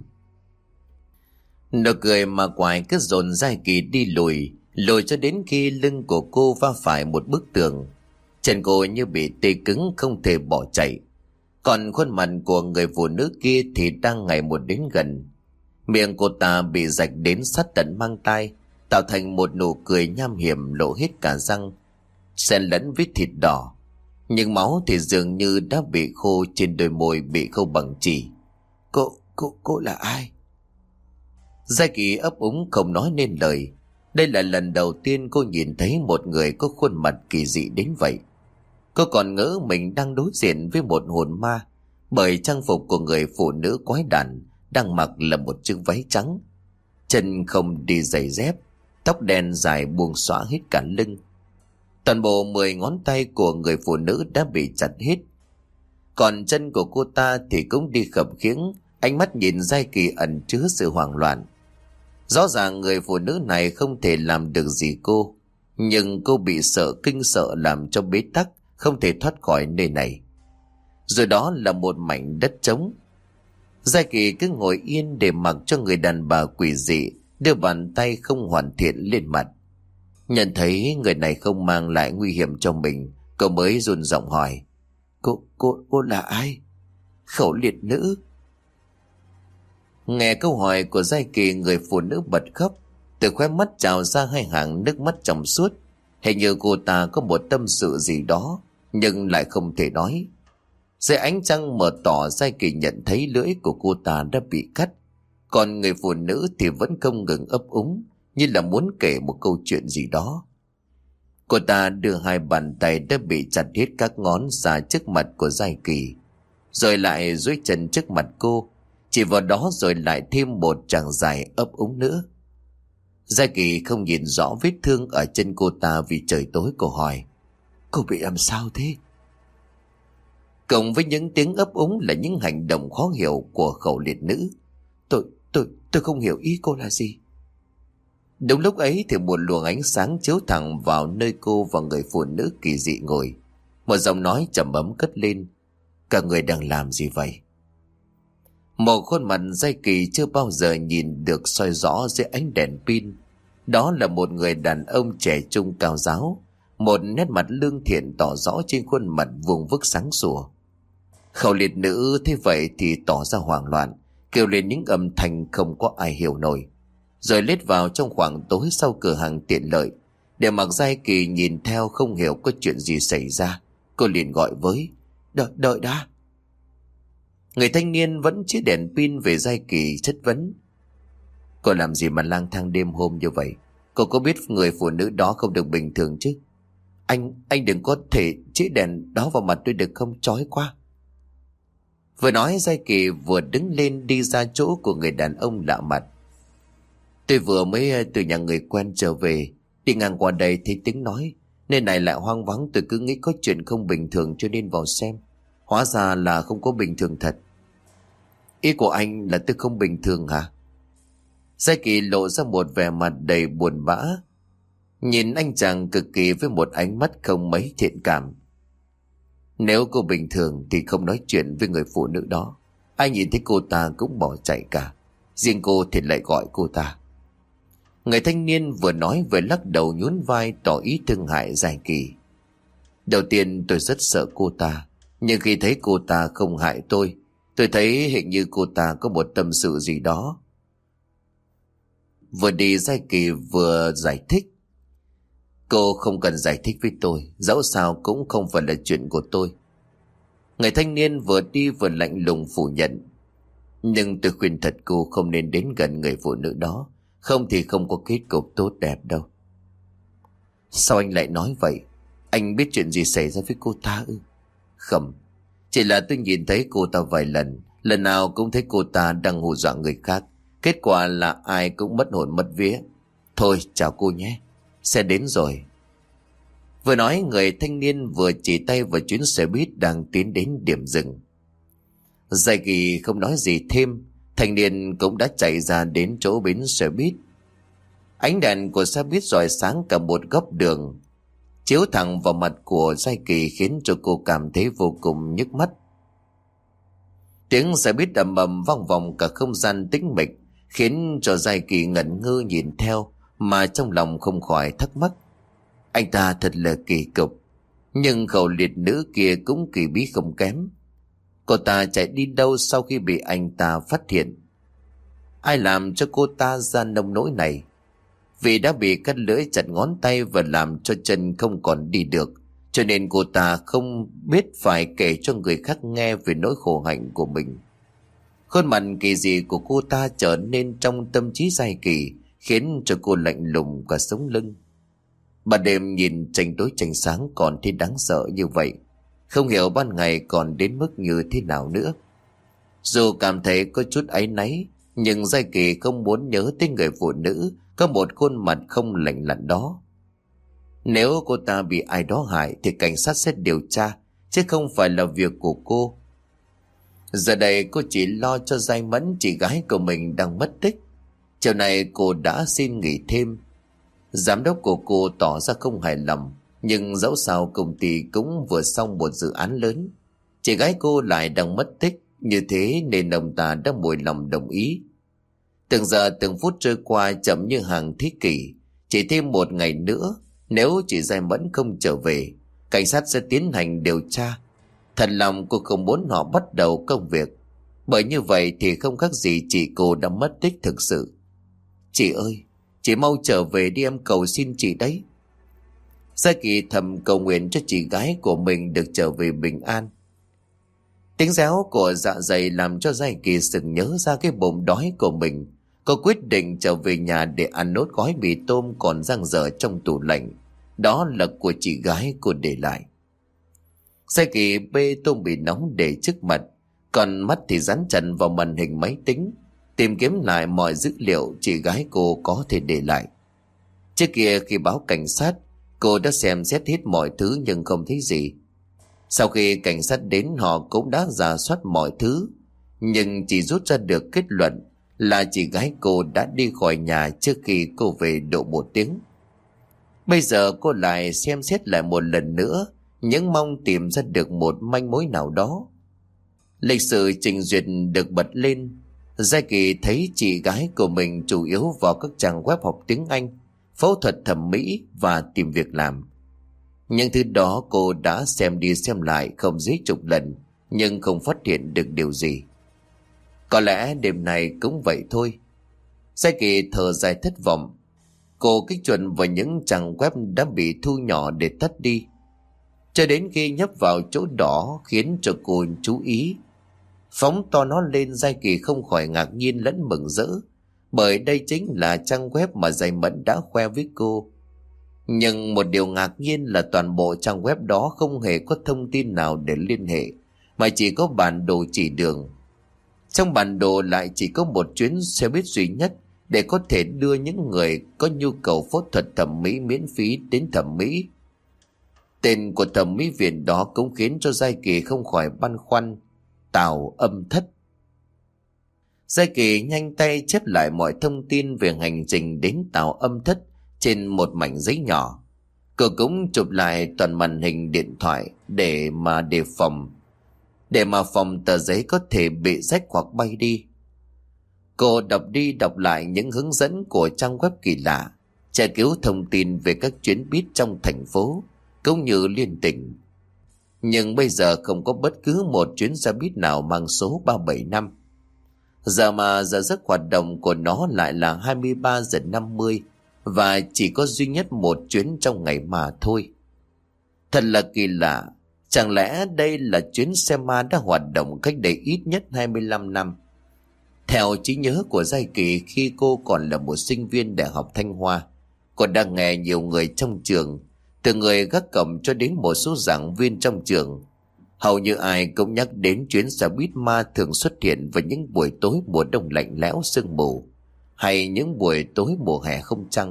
Nụ cười ma quái cứ dồn Giai Kỳ đi lùi cho đến khi lưng của cô va phải một bức tường. Chân cô như bị tê cứng không thể bỏ chạy. Còn khuôn mặt của người phụ nữ kia thì đang ngày một đến gần. Miệng cô ta bị rạch đến sát tận mang tai, tạo thành một nụ cười nham hiểm lộ hết cả răng, xen lẫn vết thịt đỏ. Nhưng máu thì dường như đã bị khô trên đôi môi bị khâu bằng chỉ. Cô là ai? Giai Kỳ ấp úng không nói nên lời. Đây là lần đầu tiên cô nhìn thấy một người có khuôn mặt kỳ dị đến vậy. Cô còn ngỡ mình đang đối diện với một hồn ma, bởi trang phục của người phụ nữ quái đản đang mặc là một chiếc váy trắng, chân không đi giày dép, tóc đen dài buông xõa hết cả lưng. Toàn bộ 10 ngón tay của người phụ nữ đã bị chặt hết. Còn chân của cô ta thì cũng đi khập khiễng, ánh mắt nhìn Giai Kỳ ẩn chứa sự hoảng loạn. Rõ ràng người phụ nữ này không thể làm được gì cô, nhưng cô bị kinh sợ làm cho bế tắc, không thể thoát khỏi nơi này. Rồi đó là một mảnh đất trống. Giai Kỳ cứ ngồi yên để mặc cho người đàn bà quỷ dị đưa bàn tay không hoàn thiện lên mặt. Nhận thấy người này không mang lại nguy hiểm cho mình, cậu mới run giọng hỏi: Cô là ai? Khẩu liệt nữ. Nghe câu hỏi của Giai Kỳ, người phụ nữ bật khóc. Từ khóe mắt trào ra hai hàng nước mắt trong suốt. Hình như cô ta có một tâm sự gì đó, nhưng lại không thể nói. Dưới ánh trăng mờ tỏ, Giai Kỳ nhận thấy lưỡi của cô ta đã bị cắt. Còn người phụ nữ thì vẫn không ngừng ấp úng, như là muốn kể một câu chuyện gì đó. Cô ta đưa hai bàn tay đã bị chặt hết các ngón ra trước mặt của Giai Kỳ, rồi lại duỗi chân trước mặt cô, chỉ vào đó rồi lại thêm một tràng dài ấp úng nữa. Giai Kỳ không nhìn rõ vết thương ở chân cô ta vì trời tối. Cô hỏi: Cô bị làm sao thế? Cộng với những tiếng ấp úng là những hành động khó hiểu của khẩu liệt nữ. Tôi không hiểu ý cô là gì. Đúng lúc ấy thì một luồng ánh sáng chiếu thẳng vào nơi cô và người phụ nữ kỳ dị ngồi. Một giọng nói trầm ấm cất lên: Các người đang làm gì vậy? Một khuôn mặt Giai Kỳ chưa bao giờ nhìn được soi rõ dưới ánh đèn pin. Đó là một người đàn ông trẻ trung cao ráo, một nét mặt lương thiện tỏ rõ trên khuôn mặt vuông vức sáng sủa. Khẩu liệt nữ thế vậy thì tỏ ra hoảng loạn, kêu lên những âm thanh không có ai hiểu nổi, rồi lết vào trong khoảng tối sau cửa hàng tiện lợi, để mặc Giai Kỳ nhìn theo không hiểu có chuyện gì xảy ra. Cô liền gọi với: Đợi đã. Người thanh niên vẫn chiếc đèn pin về Giai Kỳ chất vấn: Cô làm gì mà lang thang đêm hôm như vậy? Cô có biết người phụ nữ đó không được bình thường chứ? Anh đừng có thể chiếc đèn đó vào mặt tôi được không? Chói quá. Vừa nói, Giai Kỳ vừa đứng lên đi ra chỗ của người đàn ông lạ mặt. Tôi vừa mới từ nhà người quen trở về, đi ngang qua đây thấy tiếng nói, nên này lại hoang vắng, tôi cứ nghĩ có chuyện không bình thường cho nên vào xem. Hóa ra là không có bình thường thật. Ý của anh là tôi không bình thường hả? Giai Kỳ lộ ra một vẻ mặt đầy buồn bã, nhìn anh chàng cực kỳ với một ánh mắt không mấy thiện cảm. Nếu cô bình thường thì không nói chuyện với người phụ nữ đó. Ai nhìn thấy cô ta cũng bỏ chạy cả, riêng cô thì lại gọi cô ta. Người thanh niên vừa nói vừa lắc đầu nhún vai tỏ ý thương hại Giai Kỳ. Đầu tiên tôi rất sợ cô ta, nhưng khi thấy cô ta không hại tôi thấy hình như cô ta có một tâm sự gì đó. Vừa đi, Giai Kỳ vừa giải thích: Cô không cần giải thích với tôi, dẫu sao cũng không phải là chuyện của tôi. Người thanh niên vừa đi vừa lạnh lùng phủ nhận: Nhưng tôi khuyên thật cô không nên đến gần người phụ nữ đó, không thì không có kết cục tốt đẹp đâu. Sao anh lại nói vậy? Anh biết chuyện gì xảy ra với cô ta ư? Không, chỉ là tôi nhìn thấy cô ta vài lần, lần nào cũng thấy cô ta đang hù dọa người khác, kết quả là ai cũng mất hồn mất vía. Thôi chào cô nhé, xe đến rồi. Vừa nói, người thanh niên vừa chỉ tay vào chuyến xe buýt đang tiến đến điểm dừng. Giai Kỳ không nói gì thêm, thanh niên cũng đã chạy ra đến chỗ bến xe buýt. Ánh đèn của xe buýt rọi sáng cả một góc đường, chiếu thẳng vào mặt của Giai Kỳ khiến cho cô cảm thấy vô cùng nhức mắt. Tiếng xe buýt ầm ầm vang vọng cả không gian tĩnh mịch, khiến cho Giai Kỳ ngẩn ngơ nhìn theo mà trong lòng không khỏi thắc mắc. Anh ta thật là kỳ cục, nhưng khẩu liệt nữ kia cũng kỳ bí không kém. Cô ta chạy đi đâu sau khi bị anh ta phát hiện? Ai làm cho cô ta ra nông nỗi này? Vì đã bị cắt lưỡi chặt ngón tay và làm cho chân không còn đi được, cho nên cô ta không biết phải kể cho người khác nghe về nỗi khổ hạnh của mình. Khuôn mặt kỳ dị của cô ta trở nên trong tâm trí Giai Kỳ, khiến cho cô lạnh lùng cả sống lưng. Ban đêm nhìn tranh tối tranh sáng còn thấy đáng sợ như vậy, không hiểu ban ngày còn đến mức như thế nào nữa. Dù cảm thấy có chút áy náy, nhưng Giai Kỳ không muốn nhớ tới người phụ nữ có một khuôn mặt không lành lặn đó. Nếu cô ta bị ai đó hại thì cảnh sát sẽ điều tra, chứ không phải là việc của cô. Giờ đây cô chỉ lo cho Giai Mẫn, chị gái của mình đang mất tích. Chiều nay cô đã xin nghỉ thêm. Giám đốc của cô tỏ ra không hài lòng, nhưng dẫu sao công ty cũng vừa xong một dự án lớn. Chị gái cô lại đang mất tích, như thế nên ông ta đã mùi lòng đồng ý. Từng giờ từng phút trôi qua chậm như hàng thế kỷ. Chỉ thêm một ngày nữa, nếu chị Giai Mẫn không trở về, cảnh sát sẽ tiến hành điều tra. Thật lòng cô không muốn họ bắt đầu công việc, bởi như vậy thì không khác gì chị cô đã mất tích thực sự. Chị ơi, chị mau trở về đi, em cầu xin chị đấy. Gia Kỳ thầm cầu nguyện cho chị gái của mình được trở về bình an. Tiếng réo của dạ dày làm cho Gia Kỳ sực nhớ ra cái bụng đói của mình. Cô quyết định trở về nhà để ăn nốt gói mì tôm còn dang dở trong tủ lạnh. Đó là của chị gái cô để lại. Gia Kỳ bê tôm mì nóng để trước mặt, còn mắt thì dán chặt vào màn hình máy tính, tìm kiếm lại mọi dữ liệu chị gái cô có thể để lại. Trước kia khi báo cảnh sát, cô đã xem xét hết mọi thứ nhưng không thấy gì. Sau khi cảnh sát đến, họ cũng đã rà soát mọi thứ, nhưng chỉ rút ra được kết luận là chị gái cô đã đi khỏi nhà trước khi cô về độ 1 tiếng. Bây giờ cô lại xem xét lại một lần nữa, những mong tìm ra được một manh mối nào đó. Lịch sử trình duyệt được bật lên. Gia Kỳ thấy chị gái của mình chủ yếu vào các trang web học tiếng Anh, phẫu thuật thẩm mỹ và tìm việc làm. Những thứ đó cô đã xem đi xem lại không dưới chục lần, nhưng không phát hiện được điều gì. Có lẽ đêm này cũng vậy thôi. Gia Kỳ thở dài thất vọng. Cô kích chuột vào những trang web đã bị thu nhỏ để tắt đi, cho đến khi nhấp vào chỗ đỏ khiến cho cô chú ý. Phóng to nó lên, Gia Kỳ không khỏi ngạc nhiên lẫn mừng rỡ, bởi đây chính là trang web mà Giai Mẫn đã khoe với cô. Nhưng một điều ngạc nhiên là toàn bộ trang web đó không hề có thông tin nào để liên hệ, mà chỉ có bản đồ chỉ đường. Trong bản đồ lại chỉ có một chuyến xe buýt duy nhất để có thể đưa những người có nhu cầu phẫu thuật thẩm mỹ miễn phí đến thẩm mỹ. Tên của thẩm mỹ viện đó cũng khiến cho Gia Kỳ không khỏi băn khoăn: Tào Âm Thất. Gia Kỳ nhanh tay chép lại mọi thông tin về hành trình đến Tào Âm Thất trên một mảnh giấy nhỏ. Cô cũng chụp lại toàn màn hình điện thoại để mà phòng tờ giấy có thể bị rách hoặc bay đi. Cô đọc đi đọc lại những hướng dẫn của trang web kỳ lạ, tra cứu thông tin về các chuyến buýt trong thành phố cũng như liên tỉnh. Nhưng bây giờ không có bất cứ một chuyến xe buýt nào mang số 375. Giờ giấc hoạt động của nó lại là 23 giờ 50 và chỉ có duy nhất một chuyến trong ngày mà thôi. Thật là kỳ lạ, chẳng lẽ đây là chuyến xe ma đã hoạt động cách đây ít nhất 25 năm? Theo trí nhớ của Gia Kỳ, khi cô còn là một sinh viên Đại học Thanh Hoa, cô đang nghe nhiều người trong trường, từ người gác cổng cho đến một số giảng viên trong trường, hầu như ai cũng nhắc đến chuyến xe buýt ma thường xuất hiện vào những buổi tối mùa đông lạnh lẽo sương mù, hay những buổi tối mùa hè không trăng,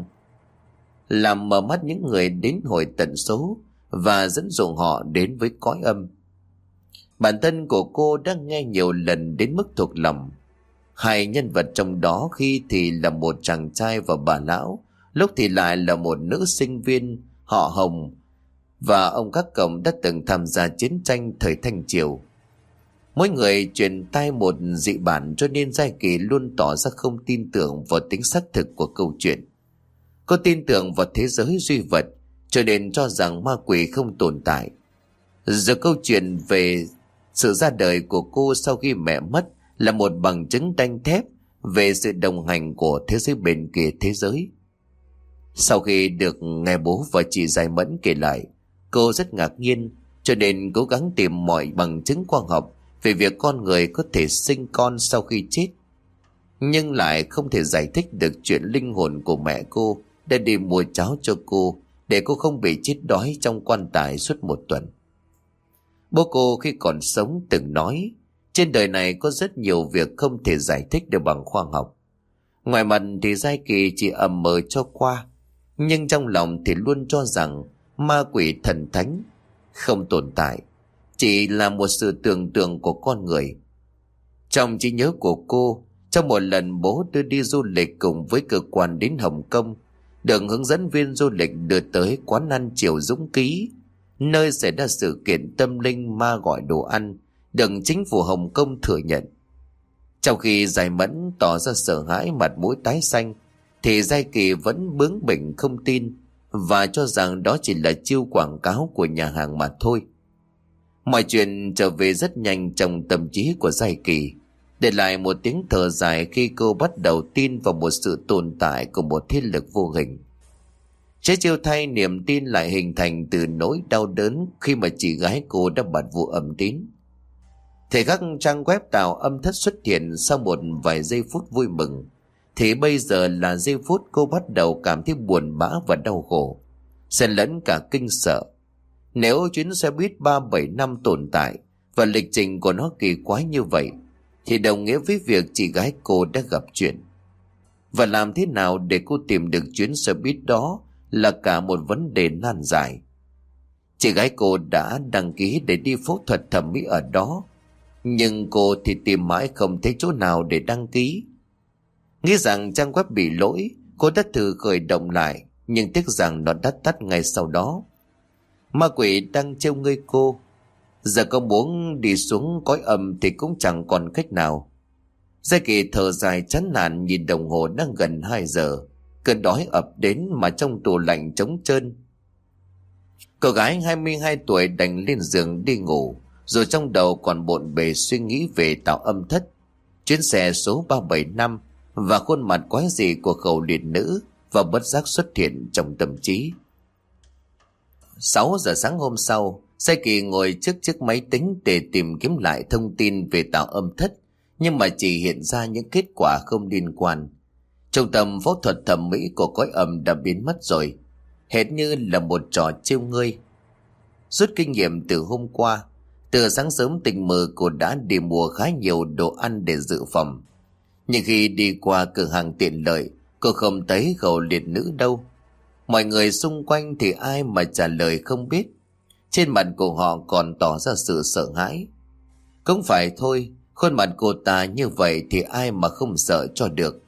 làm mở mắt những người đến hồi tận số và dẫn dụ họ đến với cõi âm. Bản thân của cô đã nghe nhiều lần đến mức thuộc lòng. Hai nhân vật trong đó khi thì là một chàng trai và bà lão, lúc thì lại là một nữ sinh viên họ Hồng và ông các cổng đã từng tham gia chiến tranh thời Thanh Triều. Mỗi người truyền tai một dị bản, cho nên Gia Kỳ luôn tỏ ra không tin tưởng vào tính xác thực của câu chuyện. Cô tin tưởng vào thế giới duy vật, cho nên cho rằng ma quỷ không tồn tại. Giờ câu chuyện về sự ra đời của cô sau khi mẹ mất là một bằng chứng đanh thép về sự đồng hành của thế giới bên kia thế giới. Sau khi được nghe bố và chị Giai Mẫn kể lại, cô rất ngạc nhiên, cho nên cố gắng tìm mọi bằng chứng khoa học về việc con người có thể sinh con sau khi chết, nhưng lại không thể giải thích được chuyện linh hồn của mẹ cô đã đi mua cháo cho cô để cô không bị chết đói trong quan tài suốt 1 tuần. Bố cô khi còn sống từng nói, trên đời này có rất nhiều việc không thể giải thích được bằng khoa học. Ngoài mặt thì Gia Kỳ chỉ ầm mờ cho qua, nhưng trong lòng thì luôn cho rằng ma quỷ thần thánh không tồn tại, chỉ là một sự tưởng tượng của con người. Trong trí nhớ của cô, trong một lần bố đưa đi du lịch cùng với cơ quan đến Hồng Kông, được hướng dẫn viên du lịch đưa tới quán ăn Triều Dũng Ký, nơi xảy ra sự kiện tâm linh ma gọi đồ ăn được chính phủ Hồng Kông thừa nhận. Trong khi Giải Mẫn tỏ ra sợ hãi, mặt mũi tái xanh, thì Giai Kỳ vẫn bướng bỉnh không tin và cho rằng đó chỉ là chiêu quảng cáo của nhà hàng mà thôi. Mọi chuyện trở về rất nhanh trong tâm trí của Giai Kỳ, để lại một tiếng thở dài khi cô bắt đầu tin vào một sự tồn tại của một thế lực vô hình. Chế chiêu thay, niềm tin lại hình thành từ nỗi đau đớn khi mà chị gái cô đã bật vụ âm tín. Thời khắc trang web tạo âm thất xuất hiện sau một vài giây phút vui mừng, thì bây giờ là giây phút cô bắt đầu cảm thấy buồn bã và đau khổ, xen lẫn cả kinh sợ. Nếu chuyến xe buýt 375 tồn tại và lịch trình của nó kỳ quái như vậy, thì đồng nghĩa với việc chị gái cô đã gặp chuyện. Và làm thế nào để cô tìm được chuyến xe buýt đó là cả một vấn đề nan giải. Chị gái cô đã đăng ký để đi phẫu thuật thẩm mỹ ở đó, nhưng cô thì tìm mãi không thấy chỗ nào để đăng ký. Nghĩ rằng trang web bị lỗi, cô đã thử khởi động lại, nhưng tiếc rằng nó đã tắt ngay sau đó. Ma quỷ đang trêu ngươi cô. Giờ có muốn đi xuống cõi âm thì cũng chẳng còn cách nào. Giai Kỳ thở dài chán nản nhìn đồng hồ đang gần 2 giờ. Cơn đói ập đến mà trong tủ lạnh trống trơn. Cô gái 22 tuổi đành lên giường đi ngủ, rồi trong đầu còn bộn bề suy nghĩ về tạo âm thất, chuyến xe số 375 và khuôn mặt quái dị của khẩu liệt nữ và bất giác xuất hiện trong tâm trí. 6 giờ sáng hôm sau, Giai Kỳ ngồi trước chiếc máy tính để tìm kiếm lại thông tin về tạo âm thất, nhưng mà chỉ hiện ra những kết quả không liên quan. Trung tâm phẫu thuật thẩm mỹ của cõi âm đã biến mất rồi, hệt như là một trò trêu ngươi. Rút kinh nghiệm từ hôm qua, từ sáng sớm tình mơ cô đã đi mua khá nhiều đồ ăn để dự phòng. Nhưng khi đi qua cửa hàng tiện lợi, cô không thấy khẩu liệt nữ đâu. Mọi người xung quanh thì ai mà trả lời không biết. Trên mặt của họ còn tỏ ra sự sợ hãi. Cũng phải thôi, khuôn mặt cô ta như vậy thì ai mà không sợ cho được.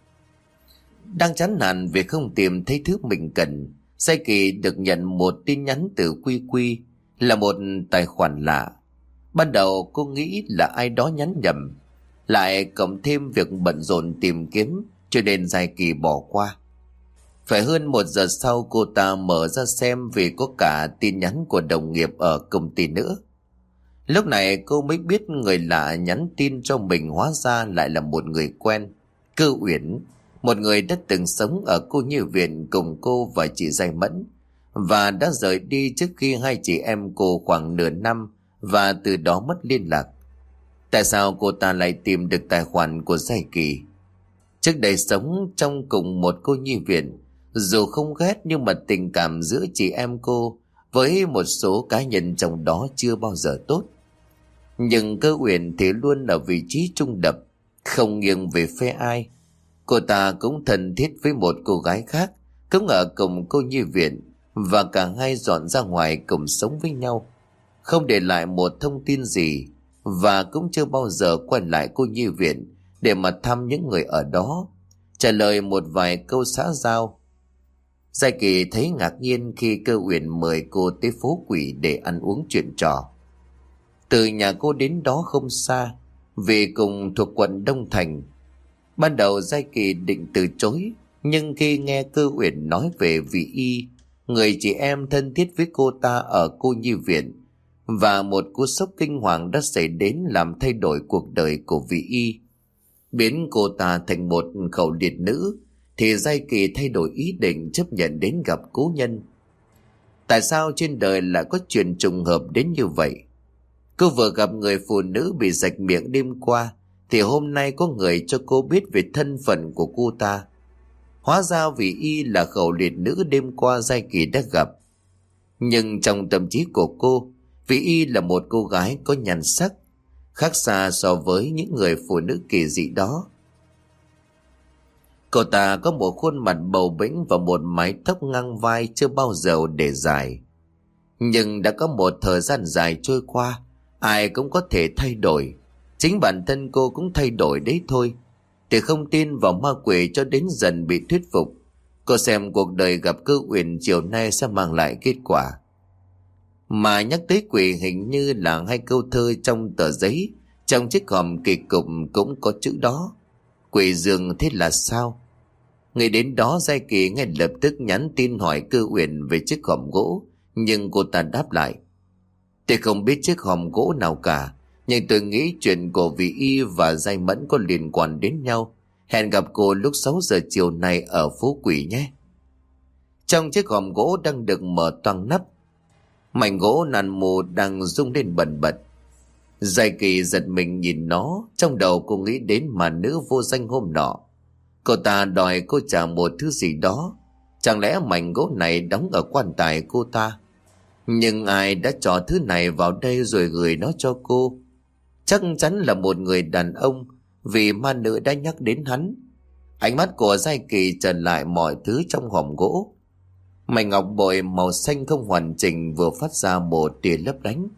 Đang chán nản vì không tìm thấy thứ mình cần, Giai Kỳ được nhận một tin nhắn từ Quy Quy, là một tài khoản lạ. Ban đầu cô nghĩ là ai đó nhắn nhầm, lại cộng thêm việc bận rộn tìm kiếm, cho nên Giai Kỳ bỏ qua. Phải hơn 1 giờ sau cô ta mở ra xem, vì có cả tin nhắn của đồng nghiệp ở công ty nữa. Lúc này cô mới biết người lạ nhắn tin cho mình hóa ra lại là một người quen, Cơ Uyển, một người đã từng sống ở cô nhi viện cùng cô và chị Giai Mẫn, và đã rời đi trước khi hai chị em cô khoảng nửa năm và từ đó mất liên lạc. Tại sao cô ta lại tìm được tài khoản của Giai Kỳ? Trước đây sống trong cùng một cô nhi viện, dù không ghét nhưng mà tình cảm giữa chị em cô với một số cá nhân trong đó chưa bao giờ tốt. Nhưng Cơ Uyển thì luôn ở vị trí trung đập, không nghiêng về phe ai. Cô ta cũng thân thiết với một cô gái khác, cũng ở cùng cô nhi viện, và cả hai dọn ra ngoài cùng sống với nhau, không để lại một thông tin gì, và cũng chưa bao giờ quay lại cô nhi viện để mà thăm những người ở đó, trả lời một vài câu xã giao. Giai Kỳ thấy ngạc nhiên khi Cơ Uyển mời cô tới phố Quỷ để ăn uống chuyện trò. Từ nhà cô đến đó không xa, vì cùng thuộc quận Đông Thành. Ban đầu Giai Kỳ định từ chối, nhưng khi nghe Cơ Uyển nói về vị y, người chị em thân thiết với cô ta ở cô nhi viện, và một cú sốc kinh hoàng đã xảy đến làm thay đổi cuộc đời của vị y, biến cô ta thành một khẩu liệt nữ, thì Giai Kỳ thay đổi ý định chấp nhận đến gặp cố nhân. Tại sao trên đời lại có chuyện trùng hợp đến như vậy? Cô vừa gặp người phụ nữ bị rạch miệng đêm qua, thì hôm nay có người cho cô biết về thân phận của cô ta. Hóa ra vị y là khẩu liệt nữ đêm qua Giai Kỳ đã gặp. Nhưng trong tâm trí của cô, vị y là một cô gái có nhan sắc, khác xa so với những người phụ nữ kỳ dị đó. Cô ta có một khuôn mặt bầu bĩnh và một mái tóc ngang vai chưa bao giờ để dài. Nhưng đã có một thời gian dài trôi qua, ai cũng có thể thay đổi. Chính bản thân cô cũng thay đổi đấy thôi. Từ không tin vào ma quỷ cho đến dần bị thuyết phục, cô xem cuộc đời gặp Cơ Uyển chiều nay sẽ mang lại kết quả. Mà nhắc tới quỷ hình như là 2 câu thơ trong tờ giấy Trong chiếc hòm kỳ cục cũng có chữ đó. Quỷ Dương thế là sao? Người đến đó Giai Kỳ ngay lập tức nhắn tin hỏi Cơ Uyển về chiếc hòm gỗ, nhưng cô ta đáp lại: tôi không biết chiếc hòm gỗ nào cả, nhưng tôi nghĩ chuyện của Vị Y và Giai Mẫn có liên quan đến nhau. Hẹn gặp cô lúc 6 giờ chiều nay ở phố Quỷ nhé. Trong chiếc hòm gỗ đang được mở toang nắp, mảnh gỗ nàn mù đang rung lên bần bật. Giai Kỳ giật mình nhìn nó, trong đầu cô nghĩ đến mà nữ vô danh hôm nọ. Cô ta đòi cô trả một thứ gì đó. Chẳng lẽ mảnh gỗ này đóng ở quan tài cô ta? Nhưng ai đã cho thứ này vào đây rồi gửi nó cho cô? Chắc chắn là một người đàn ông, vì ma nữ đã nhắc đến hắn. Ánh mắt của Giai Kỳ trần lại mọi thứ trong hòm gỗ. Mảnh ngọc bội màu xanh không hoàn chỉnh vừa phát ra một tia lấp lánh.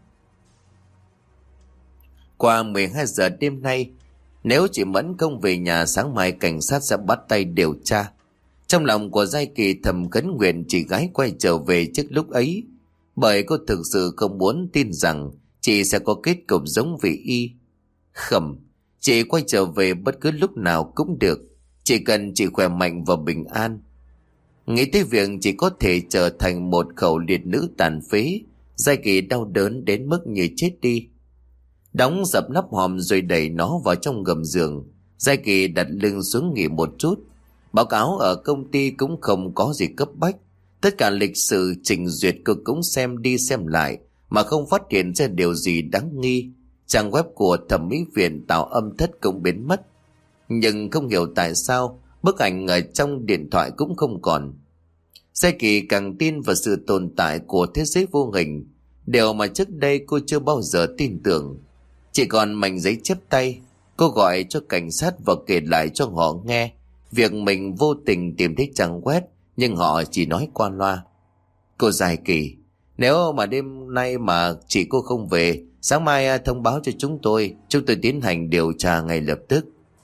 Qua 12 giờ đêm nay, nếu chị Mẫn không về nhà, sáng mai cảnh sát sẽ bắt tay điều tra. Trong lòng của Giai Kỳ thầm khấn nguyện chị gái quay trở về trước lúc ấy, bởi cô thực sự không muốn tin rằng chị sẽ có kết cục giống Vị Y. Khẩm, chị quay trở về bất cứ lúc nào cũng được, chỉ cần chị khỏe mạnh và bình an. Nghĩ tới việc chị có thể trở thành một khẩu liệt nữ tàn phế, Giai Kỳ đau đớn đến mức như chết đi. Đóng dập nắp hòm rồi đẩy nó vào trong gầm giường. Giai Kỳ đặt lưng xuống nghỉ một chút. Báo cáo ở công ty cũng không có gì cấp bách. Tất cả lịch sử trình duyệt cô cũng xem đi xem lại mà không phát hiện ra điều gì đáng nghi. Trang web của thẩm mỹ viện Tạo Âm Thất cũng biến mất. Nhưng không hiểu tại sao bức ảnh ở trong điện thoại cũng không còn. Giai Kỳ càng tin vào sự tồn tại của thế giới vô hình, điều mà trước đây cô chưa bao giờ tin tưởng. Chỉ còn mảnh giấy chép tay. Cô gọi cho cảnh sát và kể lại cho họ nghe việc mình vô tình tìm thấy trang web, nhưng họ chỉ nói qua loa. Cô Giai Kỳ, nếu mà đêm nay mà chị cô không về, sáng mai thông báo cho chúng tôi tiến hành điều tra ngay lập tức.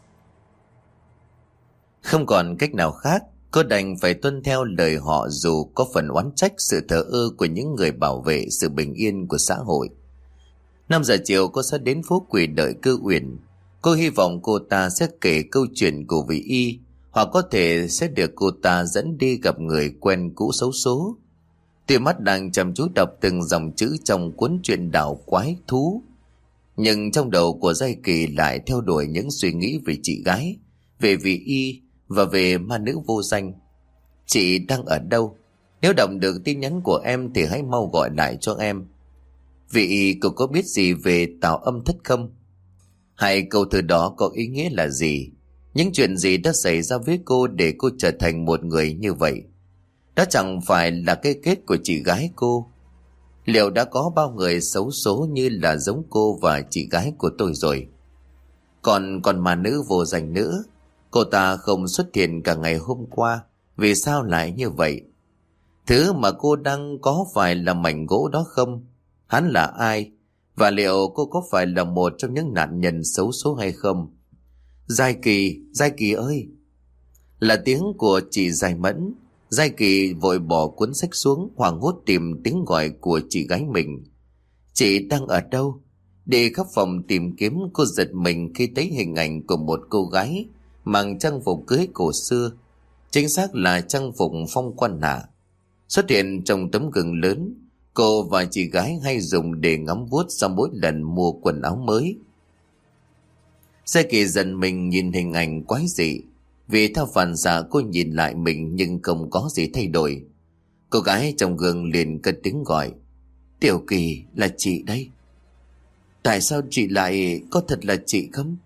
Không còn cách nào khác, cô đành phải tuân theo lời họ dù có phần oán trách sự thờ ơ của những người bảo vệ sự bình yên của xã hội. 5 giờ chiều cô sẽ đến phố Quỷ đợi Cơ Uyển. Cô hy vọng cô ta sẽ kể câu chuyện của Vị Y, hoặc có thể sẽ được cô ta dẫn đi gặp người quen cũ xấu số. Tia mắt đang chăm chú đọc từng dòng chữ trong cuốn truyện đảo quái thú, nhưng trong đầu của Giai Kỳ lại theo đuổi những suy nghĩ về chị gái, về Vị Y và về ma nữ vô danh. Chị đang ở đâu? Nếu đọc được tin nhắn của em thì hãy mau gọi lại cho em. Vị Y, cô có biết gì về Tạo Âm Thất không? Hay câu thơ đó có ý nghĩa là gì? Những chuyện gì đã xảy ra với cô để cô trở thành một người như vậy? Đó chẳng phải là cái kết của chị gái cô? Liệu đã có bao người xấu số như là giống cô và chị gái của tôi rồi? Còn ma nữ vô danh nữa, cô ta không xuất hiện cả ngày hôm qua, vì sao lại như vậy? Thứ mà cô đang có phải là mảnh gỗ đó không? Hắn là ai? Và liệu cô có phải là một trong những nạn nhân xấu số hay không? Giai Kỳ ơi! Là tiếng của chị Giai Mẫn. Giai Kỳ vội bỏ cuốn sách xuống, hoảng hốt tìm tiếng gọi của chị gái mình. Chị đang ở đâu? Đi khắp phòng tìm kiếm, cô giật mình khi thấy hình ảnh của một cô gái mang trang phục cưới cổ xưa, chính xác là trang phục phong quan nạ, xuất hiện trong tấm gương lớn cô và chị gái hay dùng để ngắm vuốt sau mỗi lần mua quần áo mới. Giai Kỳ giận mình nhìn hình ảnh quái dị, vì theo phản xạ cô nhìn lại mình nhưng không có gì thay đổi. Cô gái trong gương liền cất tiếng gọi: Tiểu Kỳ, là chị đây. Tại sao chị lại... có thật là chị không?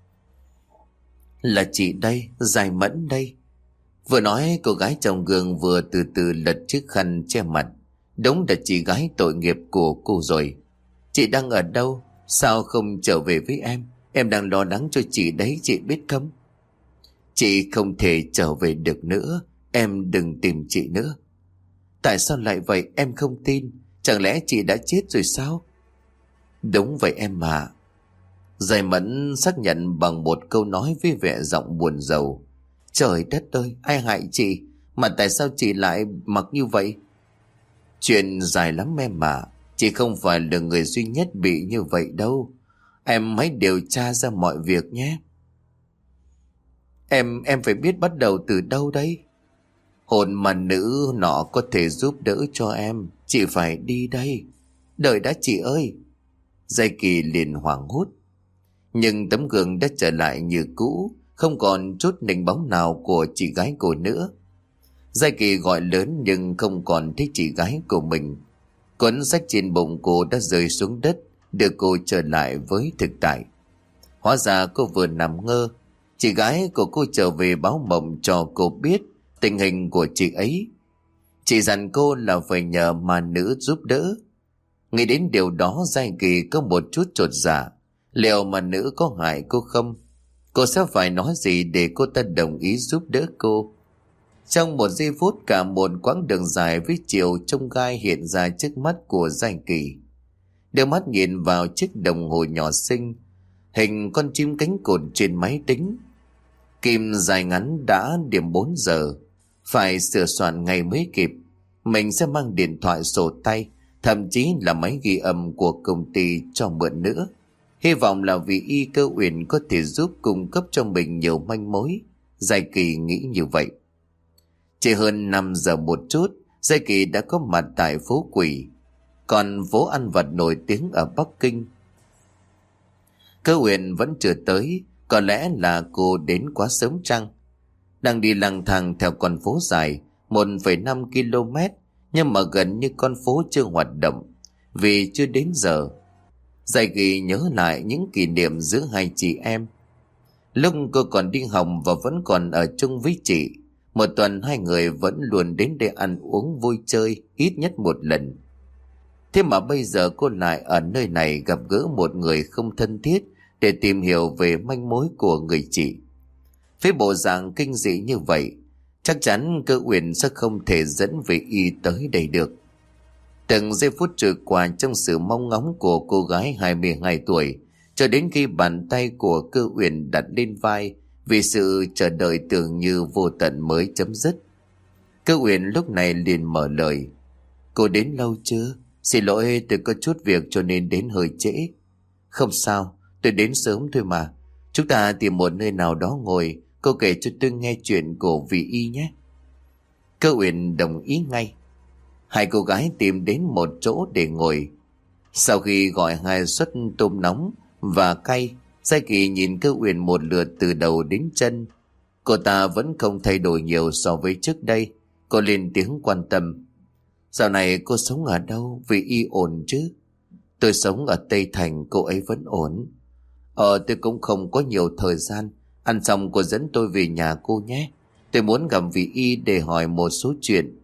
Là chị đây, Giai Mẫn đây. Vừa nói cô gái trong gương vừa từ từ lật chiếc khăn che mặt. Đúng là chị gái tội nghiệp của cô rồi. Chị đang ở đâu? Sao không trở về với em? Em đang lo lắng cho chị đấy, chị biết không? Chị không thể trở về được nữa. Em đừng tìm chị nữa. Tại sao lại vậy? Em không tin. Chẳng lẽ chị đã chết rồi sao? Đúng vậy em mà. Giai Mẫn xác nhận bằng một câu nói với vẻ giọng buồn rầu. Trời đất ơi, ai hại chị? Mà tại sao chị lại mặc như vậy? Chuyện dài lắm em mà. Chị không phải là người duy nhất bị như vậy đâu. Em hãy điều tra ra mọi việc nhé. Em phải biết bắt đầu từ đâu đây? Hồn mà nữ nọ có thể giúp đỡ cho em. Chị phải đi đây. Đợi đã chị ơi. Giai Kỳ liền hoảng hốt. Nhưng tấm gương đã trở lại như cũ, không còn chút nhình bóng nào của chị gái cô nữa. Giai Kỳ gọi lớn nhưng không còn thấy chị gái của mình. Cuốn sách trên bụng cô đã rơi xuống đất, đưa cô trở lại với thực tại. Hóa ra cô vừa nằm ngơ. Chị gái của cô trở về báo mộng cho cô biết tình hình của chị ấy. Chị dặn cô là phải nhờ ma nữ giúp đỡ. Nghĩ đến điều đó, Giai Kỳ có một chút chột dạ. Liệu ma nữ có hại cô không? Cô sẽ phải nói gì để cô ta đồng ý giúp đỡ cô? Trong một giây phút, cả một quãng đường dài với chiều chông gai hiện ra trước mắt của Giai Kỳ. Đưa mắt nhìn vào chiếc đồng hồ nhỏ xinh, hình con chim cánh cụt trên máy tính. Kim dài ngắn đã điểm 4 giờ. Phải sửa soạn ngày mới kịp. Mình sẽ mang điện thoại, sổ tay, thậm chí là máy ghi âm của công ty cho mượn nữa. Hy vọng là vì y Cơ Uyển có thể giúp cung cấp cho mình nhiều manh mối. Giai Kỳ nghĩ như vậy. Chỉ hơn 5 giờ một chút, Giai Kỳ đã có mặt tại phố Quỷ, còn phố ăn vặt nổi tiếng ở Bắc Kinh. Cơ Uyển vẫn chưa tới. Có lẽ là cô đến quá sớm chăng? Đang đi lang thang theo con phố dài 1,5 km, nhưng mà gần như con phố chưa hoạt động vì chưa đến giờ. Giai Kỳ nhớ lại những kỷ niệm giữa hai chị em. Lúc cô còn đi học và vẫn còn ở chung với chị, một tuần hai người vẫn luôn đến đây ăn uống vui chơi ít nhất một lần. Thế mà bây giờ cô lại ở nơi này gặp gỡ một người không thân thiết để tìm hiểu về manh mối của người chị. Với bộ dạng kinh dị như vậy, chắc chắn Cơ Uyển sẽ không thể dẫn về y tới đây được. Từng giây phút trôi qua trong sự mong ngóng của cô gái 22 tuổi, cho đến khi bàn tay của Cơ Uyển đặt lên vai vì sự chờ đợi tưởng như vô tận mới chấm dứt. Cơ Uyển lúc này liền mở lời. Cô đến lâu chưa? Xin lỗi, tôi có chút việc cho nên đến hơi trễ. Không sao, tôi đến sớm thôi mà. Chúng ta tìm một nơi nào đó ngồi, cô kể cho tôi nghe chuyện của vị y nhé. Cơ Uyển đồng ý ngay. Hai cô gái tìm đến một chỗ để ngồi. Sau khi gọi 2 suất tôm nóng và cay, Giai Kỳ nhìn Cơ Uyển một lượt từ đầu đến chân. Cô ta vẫn không thay đổi nhiều so với trước đây. Cô lên tiếng quan tâm. Dạo này cô sống ở đâu? Vị y ổn chứ? Tôi sống ở Tây Thành, cô ấy vẫn ổn. Tôi cũng không có nhiều thời gian. Ăn xong cô dẫn tôi về nhà cô nhé. Tôi muốn gặp vị y để hỏi một số chuyện.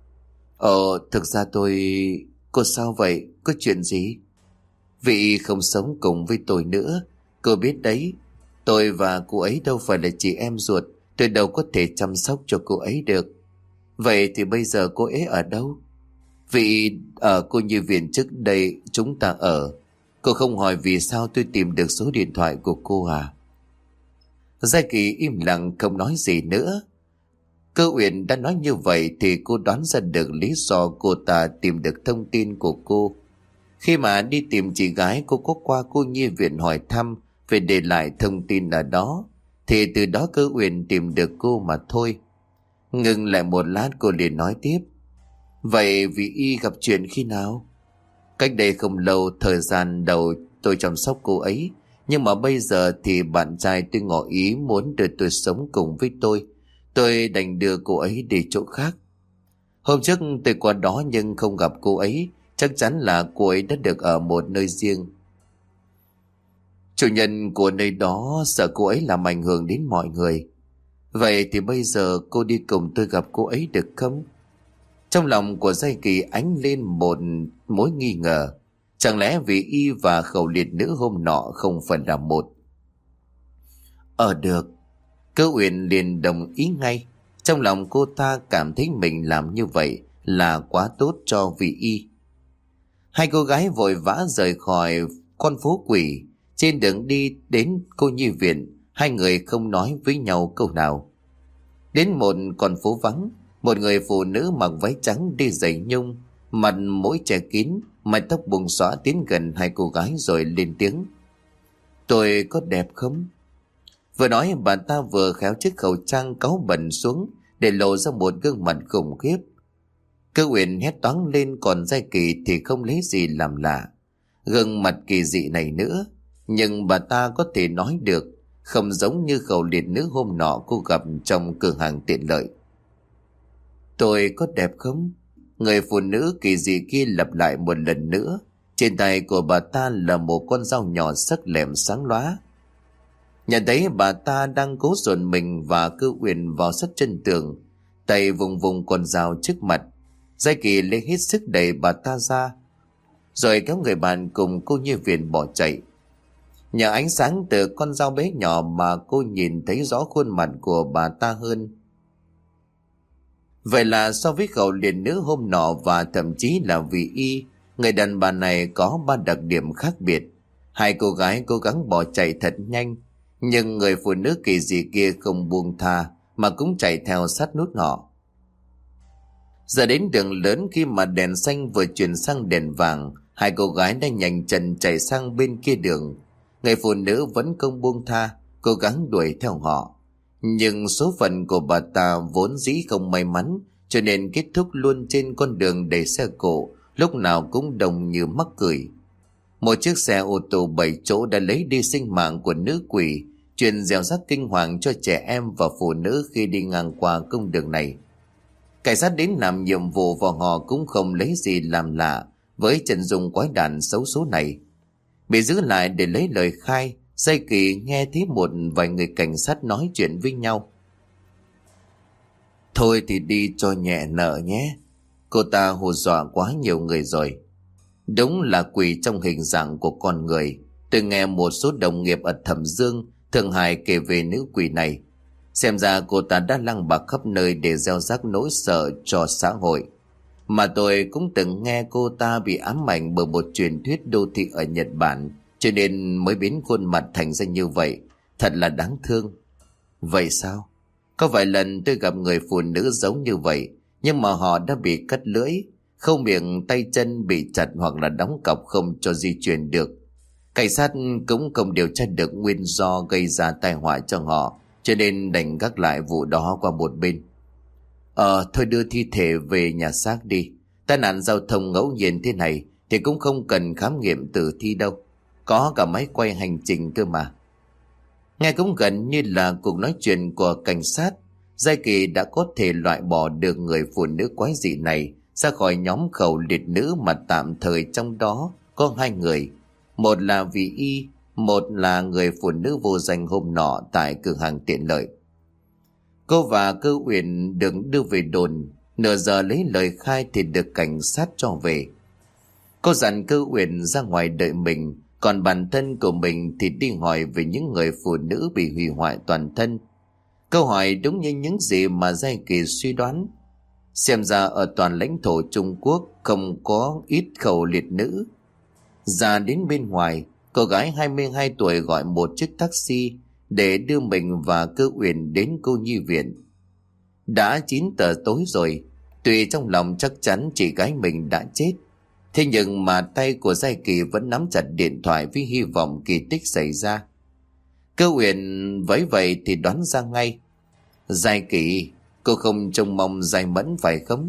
Thực ra Cô sao vậy? Có chuyện gì? Vị y không sống cùng với tôi nữa. Cô biết đấy, tôi và cô ấy đâu phải là chị em ruột. Tôi đâu có thể chăm sóc cho cô ấy được. Vậy thì bây giờ cô ấy ở đâu? Vị ở cô nhi viện trước đây chúng ta ở. Cô không hỏi vì sao tôi tìm được số điện thoại của cô à? Giai Kỳ im lặng không nói gì nữa. Cơ Uyển đã nói như vậy thì cô đoán ra được lý do cô ta tìm được thông tin của cô. Khi mà đi tìm chị gái, cô có qua cô nhi viện hỏi thăm về để lại thông tin ở đó, thì từ đó Cơ Uyển tìm được cô mà thôi. Ngừng lại một lát, cô liền nói tiếp. Vậy vị y gặp chuyện khi nào? Cách đây không lâu, thời gian đầu tôi chăm sóc cô ấy. Nhưng mà bây giờ thì bạn trai tôi ngỏ ý muốn đưa tôi sống cùng với tôi. Tôi đành đưa cô ấy đi chỗ khác. Hôm trước tôi qua đó nhưng không gặp cô ấy. Chắc chắn là cô ấy đã được ở một nơi riêng. Chủ nhân của nơi đó sợ cô ấy làm ảnh hưởng đến mọi người. Vậy thì bây giờ cô đi cùng tôi gặp cô ấy được không? Trong lòng của Giai Kỳ ánh lên một mối nghi ngờ. Chẳng lẽ vì y và khẩu liệt nữ hôm nọ không phải là một? Được. Cơ Uyển liền đồng ý ngay. Trong lòng cô ta cảm thấy mình làm như vậy là quá tốt cho vị y. Hai cô gái vội vã rời khỏi con phố Quỷ. Trên đường đi đến cô nhi viện, hai người không nói với nhau câu nào. Đến một con phố vắng, một người phụ nữ mặc váy trắng đi giày nhung, mặt mũi che kín, mái tóc buông xõa tiến gần hai cô gái rồi lên tiếng. Tôi có đẹp không? Vừa nói bà ta vừa khéo chiếc khẩu trang cáu bẩn xuống để lộ ra một gương mặt khủng khiếp. Cơ Uyển hét toáng lên, còn Giai Kỳ thì không lấy gì làm lạ gương mặt kỳ dị này nữa. Nhưng bà ta có thể nói được, không giống như Khẩu Liệt Nữ hôm nọ cô gặp trong cửa hàng tiện lợi. Tôi có đẹp không? Người phụ nữ kỳ dị kia lặp lại một lần nữa. Trên tay của bà ta là một con dao nhỏ sắc lẹm sáng lóa. Nhận thấy bà ta đang cố dồn mình và Cơ Uyển vào sát chân tường, tay vùng vùng con dao trước mặt, Giai Kỳ lấy hết sức đẩy bà ta ra, rồi kéo người bạn cùng cô Như Viễn bỏ chạy. Nhờ ánh sáng từ con dao bé nhỏ mà cô nhìn thấy rõ khuôn mặt của bà ta hơn. Vậy là so với Khẩu Liệt Nữ hôm nọ và thậm chí là Vị Y, người đàn bà này có ba đặc điểm khác biệt. Hai cô gái cố gắng bỏ chạy thật nhanh, nhưng người phụ nữ kỳ dị kia không buông tha mà cũng chạy theo sát nút họ. Giờ đến đường lớn, khi mà đèn xanh vừa chuyển sang đèn vàng, hai cô gái đã nhanh chân chạy sang bên kia đường. Người phụ nữ vẫn không buông tha, cố gắng đuổi theo họ. Nhưng số phận của bà ta vốn dĩ không may mắn, cho nên kết thúc luôn trên con đường đầy xe cộ, lúc nào cũng đông như mắc cười. Một chiếc xe ô tô 7 chỗ đã lấy đi sinh mạng của nữ quỷ, truyền gieo rắc kinh hoàng cho trẻ em và phụ nữ khi đi ngang qua cung đường này. Cảnh sát đến làm nhiệm vụ và họ cũng không lấy gì làm lạ với trận dung quái đản xấu số này. Bị giữ lại để lấy lời khai, Giai Kỳ nghe thấy một vài người cảnh sát nói chuyện với nhau. Thôi thì đi cho nhẹ nợ nhé, cô ta hù dọa quá nhiều người rồi. Đúng là quỷ trong hình dạng của con người. Tôi nghe một số đồng nghiệp ở Thẩm Dương, Thượng Hải kể về nữ quỷ này. Xem ra cô ta đã lăng bạc khắp nơi để gieo rắc nỗi sợ cho xã hội. Mà tôi cũng từng nghe cô ta bị ám ảnh bởi một truyền thuyết đô thị ở Nhật Bản, cho nên mới biến khuôn mặt thành ra như vậy. Thật là đáng thương. Vậy sao? Có vài lần tôi gặp người phụ nữ giống như vậy, nhưng mà họ đã bị cắt lưỡi, khâu miệng, tay chân bị chặt hoặc là đóng cọc không cho di chuyển được. Cảnh sát cũng không điều tra được nguyên do gây ra tai họa cho họ, cho nên đành gác lại vụ đó qua một bên. Thôi đưa thi thể về nhà xác đi. Tai nạn giao thông ngẫu nhiên thế này thì cũng không cần khám nghiệm tử thi đâu, có cả máy quay hành trình cơ mà. Nghe cũng gần như là cuộc nói chuyện của cảnh sát. Giai Kỳ đã có thể loại bỏ được người phụ nữ quái dị này ra khỏi nhóm Khẩu Liệt Nữ, mà tạm thời trong đó có hai người. Một là Vị Y, một là người phụ nữ vô danh hôm nọ tại cửa hàng tiện lợi. Cô và Cơ Uyển được đưa về đồn, nửa giờ lấy lời khai thì được cảnh sát cho về. Cô dặn Cơ Uyển ra ngoài đợi mình, còn bản thân của mình thì đi hỏi về những người phụ nữ bị hủy hoại toàn thân. Câu hỏi đúng như những gì mà Giai Kỳ suy đoán. Xem ra ở toàn lãnh thổ Trung Quốc không có ít khẩu liệt nữ. Ra đến bên ngoài, cô gái 22 tuổi gọi một chiếc taxi để đưa mình và Cơ Uyển đến cô nhi viện. Đã 9 giờ tối rồi, tuy trong lòng chắc chắn chị gái mình đã chết, thế nhưng mà tay của Giai Kỳ vẫn nắm chặt điện thoại với hy vọng kỳ tích xảy ra. Cơ Uyển với vậy thì đoán ra ngay. Giai Kỳ, cô không trông mong Giai Mẫn phải không?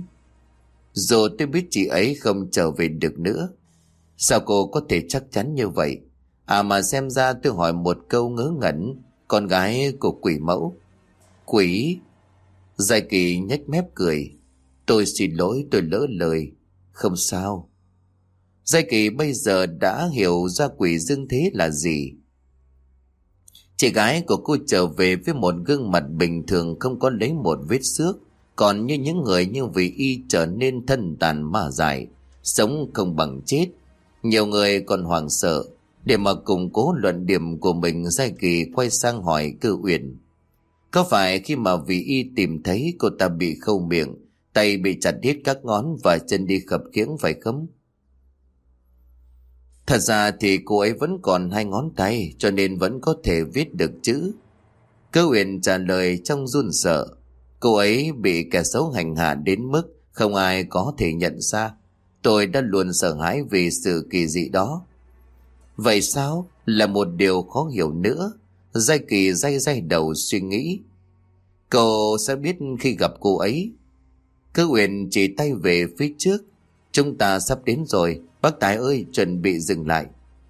Dù tôi biết chị ấy không trở về được nữa. Sao cô có thể chắc chắn như vậy? À mà xem ra tôi hỏi một câu ngớ ngẩn, con gái của quỷ mẫu. Quỷ? Giai Kỳ nhếch mép cười. Tôi xin lỗi, tôi lỡ lời. Không sao. Giai Kỳ bây giờ đã hiểu ra quỷ dương thế là gì. Chị gái của cô trở về với một gương mặt bình thường, không có lấy một vết xước, còn như những người như Vị Y trở nên thân tàn ma dại, sống không bằng chết. Nhiều người còn hoảng sợ. Để mà củng cố luận điểm của mình, Giai Kỳ quay sang hỏi Cơ Uyển. Có phải khi mà Vị Y tìm thấy cô ta bị khâu miệng, tay bị chặt hết các ngón và chân đi khập khiễng phải không? Thật ra thì cô ấy vẫn còn 2 ngón tay, cho nên vẫn có thể viết được chữ. Cơ Uyển trả lời trong run sợ. Cô ấy bị kẻ xấu hành hạ đến mức không ai có thể nhận ra. Tôi đã luôn sợ hãi vì sự kỳ dị đó. Vậy sao? là một điều khó hiểu nữa. Giai Kỳ day đầu suy nghĩ. Cậu sẽ biết khi gặp cô ấy. Cơ Uyển chỉ tay về phía trước. Chúng ta sắp đến rồi, bác Tài ơi, chuẩn bị dừng lại.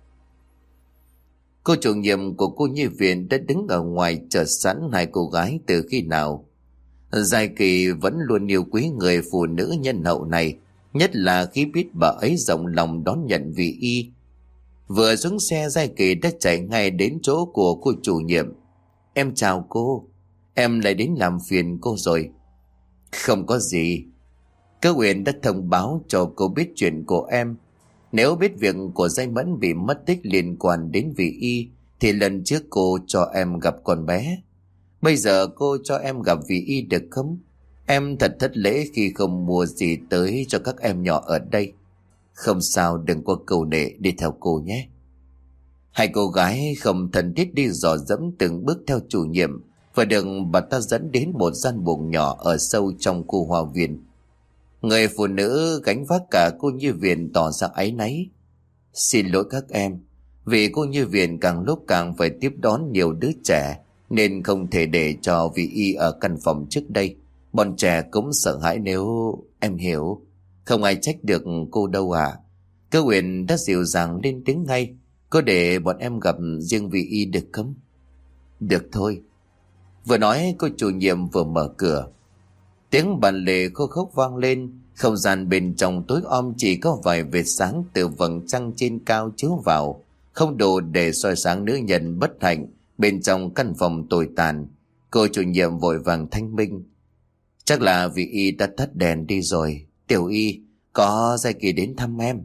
Cô chủ nhiệm của cô nhi viện đã đứng ở ngoài chờ sẵn hai cô gái từ khi nào. Giai Kỳ vẫn luôn yêu quý người phụ nữ nhân hậu này, nhất là khi biết bà ấy rộng lòng đón nhận vị y. Vừa xuống xe, Giai Kỳ đã chạy ngay đến chỗ của cô chủ nhiệm. Em chào cô, em lại đến làm phiền cô rồi. Không có gì. Cơ Uyển đã thông báo cho cô biết chuyện của em. Nếu biết việc của Giai Mẫn bị mất tích liên quan đến vị y thì lần trước cô cho em gặp con bé. Bây giờ cô cho em gặp vị y được không? Em thật thất lễ khi không mua gì tới cho các em nhỏ ở đây. Không sao, đừng có cầu nệ, đi theo cô nhé. Hai cô gái không thân thiết đi dò dẫm từng bước theo chủ nhiệm, và được bà ta dẫn đến một gian buồng nhỏ ở sâu trong khu hoa viên. Người phụ nữ gánh vác cả cô nhi viện tỏ ra áy náy. Xin lỗi các em, vì cô nhi viện càng lúc càng phải tiếp đón nhiều đứa trẻ, nên không thể để cho vị y ở căn phòng trước đây. Bọn trẻ cũng sợ hãi nếu... Em hiểu. Không ai trách được cô đâu à. Cơ Uyển đã dịu dàng lên tiếng ngay. Có để bọn em gặp riêng vị y được không? Được thôi. Vừa nói cô chủ nhiệm vừa mở cửa. Tiếng bàn lề khô khốc vang lên. Không gian bên trong tối om chỉ có vài vệt sáng từ vầng trăng trên cao chiếu vào, không đủ để soi sáng nữ nhân bất hạnh bên trong căn phòng tồi tàn. Cô chủ nhiệm vội vàng thanh minh. Chắc là vị y đã tắt đèn đi rồi. Tiểu y, có Giai Kỳ đến thăm em.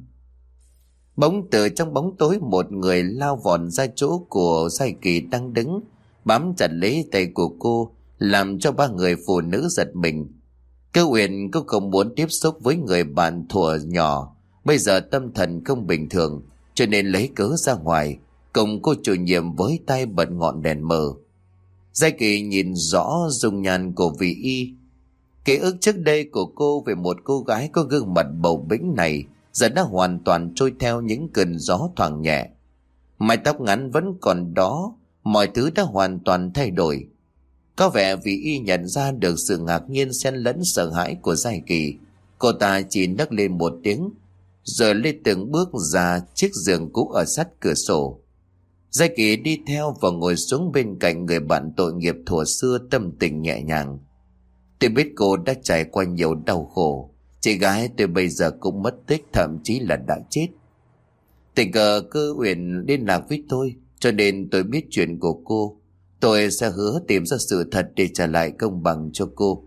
Bỗng từ trong bóng tối một người lao vọt ra chỗ của Giai Kỳ đang đứng, bám chặt lấy tay của cô, làm cho ba người phụ nữ giật mình. Cơ Uyển cũng không muốn tiếp xúc với người bạn thuở nhỏ, bây giờ tâm thần không bình thường, cho nên lấy cớ ra ngoài, cùng cô chủ nhiệm với tay bật ngọn đèn mờ. Giai Kỳ nhìn rõ dung nhan của vị y. Ký ức trước đây của cô về một cô gái có gương mặt bầu bĩnh này giờ đã hoàn toàn trôi theo những cơn gió thoảng nhẹ. Mái tóc ngắn vẫn còn đó, mọi thứ đã hoàn toàn thay đổi. Có vẻ vị y nhận ra được sự ngạc nhiên xen lẫn sợ hãi của Giai Kỳ. Cô ta chỉ nấc lên một tiếng, rồi lên từng bước ra chiếc giường cũ ở sát cửa sổ. Giai Kỳ đi theo và ngồi xuống bên cạnh người bạn tội nghiệp thuở xưa, tâm tình nhẹ nhàng. Tôi biết cô đã trải qua nhiều đau khổ. Chị gái tôi bây giờ cũng mất tích, thậm chí là đã chết. Tình cờ Cơ Uyển liên lạc với tôi, cho nên tôi biết chuyện của cô. Tôi sẽ hứa tìm ra sự thật để trả lại công bằng cho cô.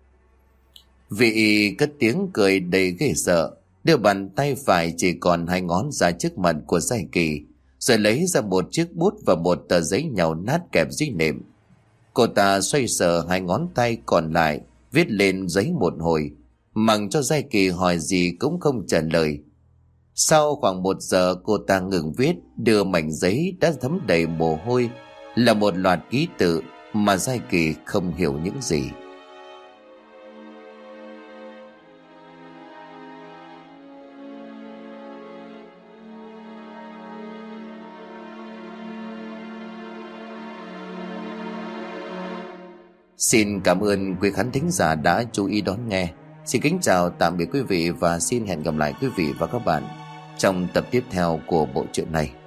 Vị cất tiếng cười đầy ghê sợ, đưa bàn tay phải chỉ còn hai ngón ra trước mặt của Giai Kỳ, rồi lấy ra một chiếc bút và một tờ giấy nhàu nát kẹp dưới nệm. Cô ta xoay sở hai ngón tay còn lại, viết lên giấy một hồi, mặc cho Giai Kỳ hỏi gì cũng không trả lời. Sau khoảng 1 giờ cô ta ngừng viết, đưa mảnh giấy đã thấm đầy mồ hôi, là một loạt ký tự mà Giai Kỳ không hiểu những gì. Xin cảm ơn quý khán thính giả đã chú ý đón nghe. Xin kính chào tạm biệt quý vị và xin hẹn gặp lại quý vị và các bạn trong tập tiếp theo của bộ truyện này.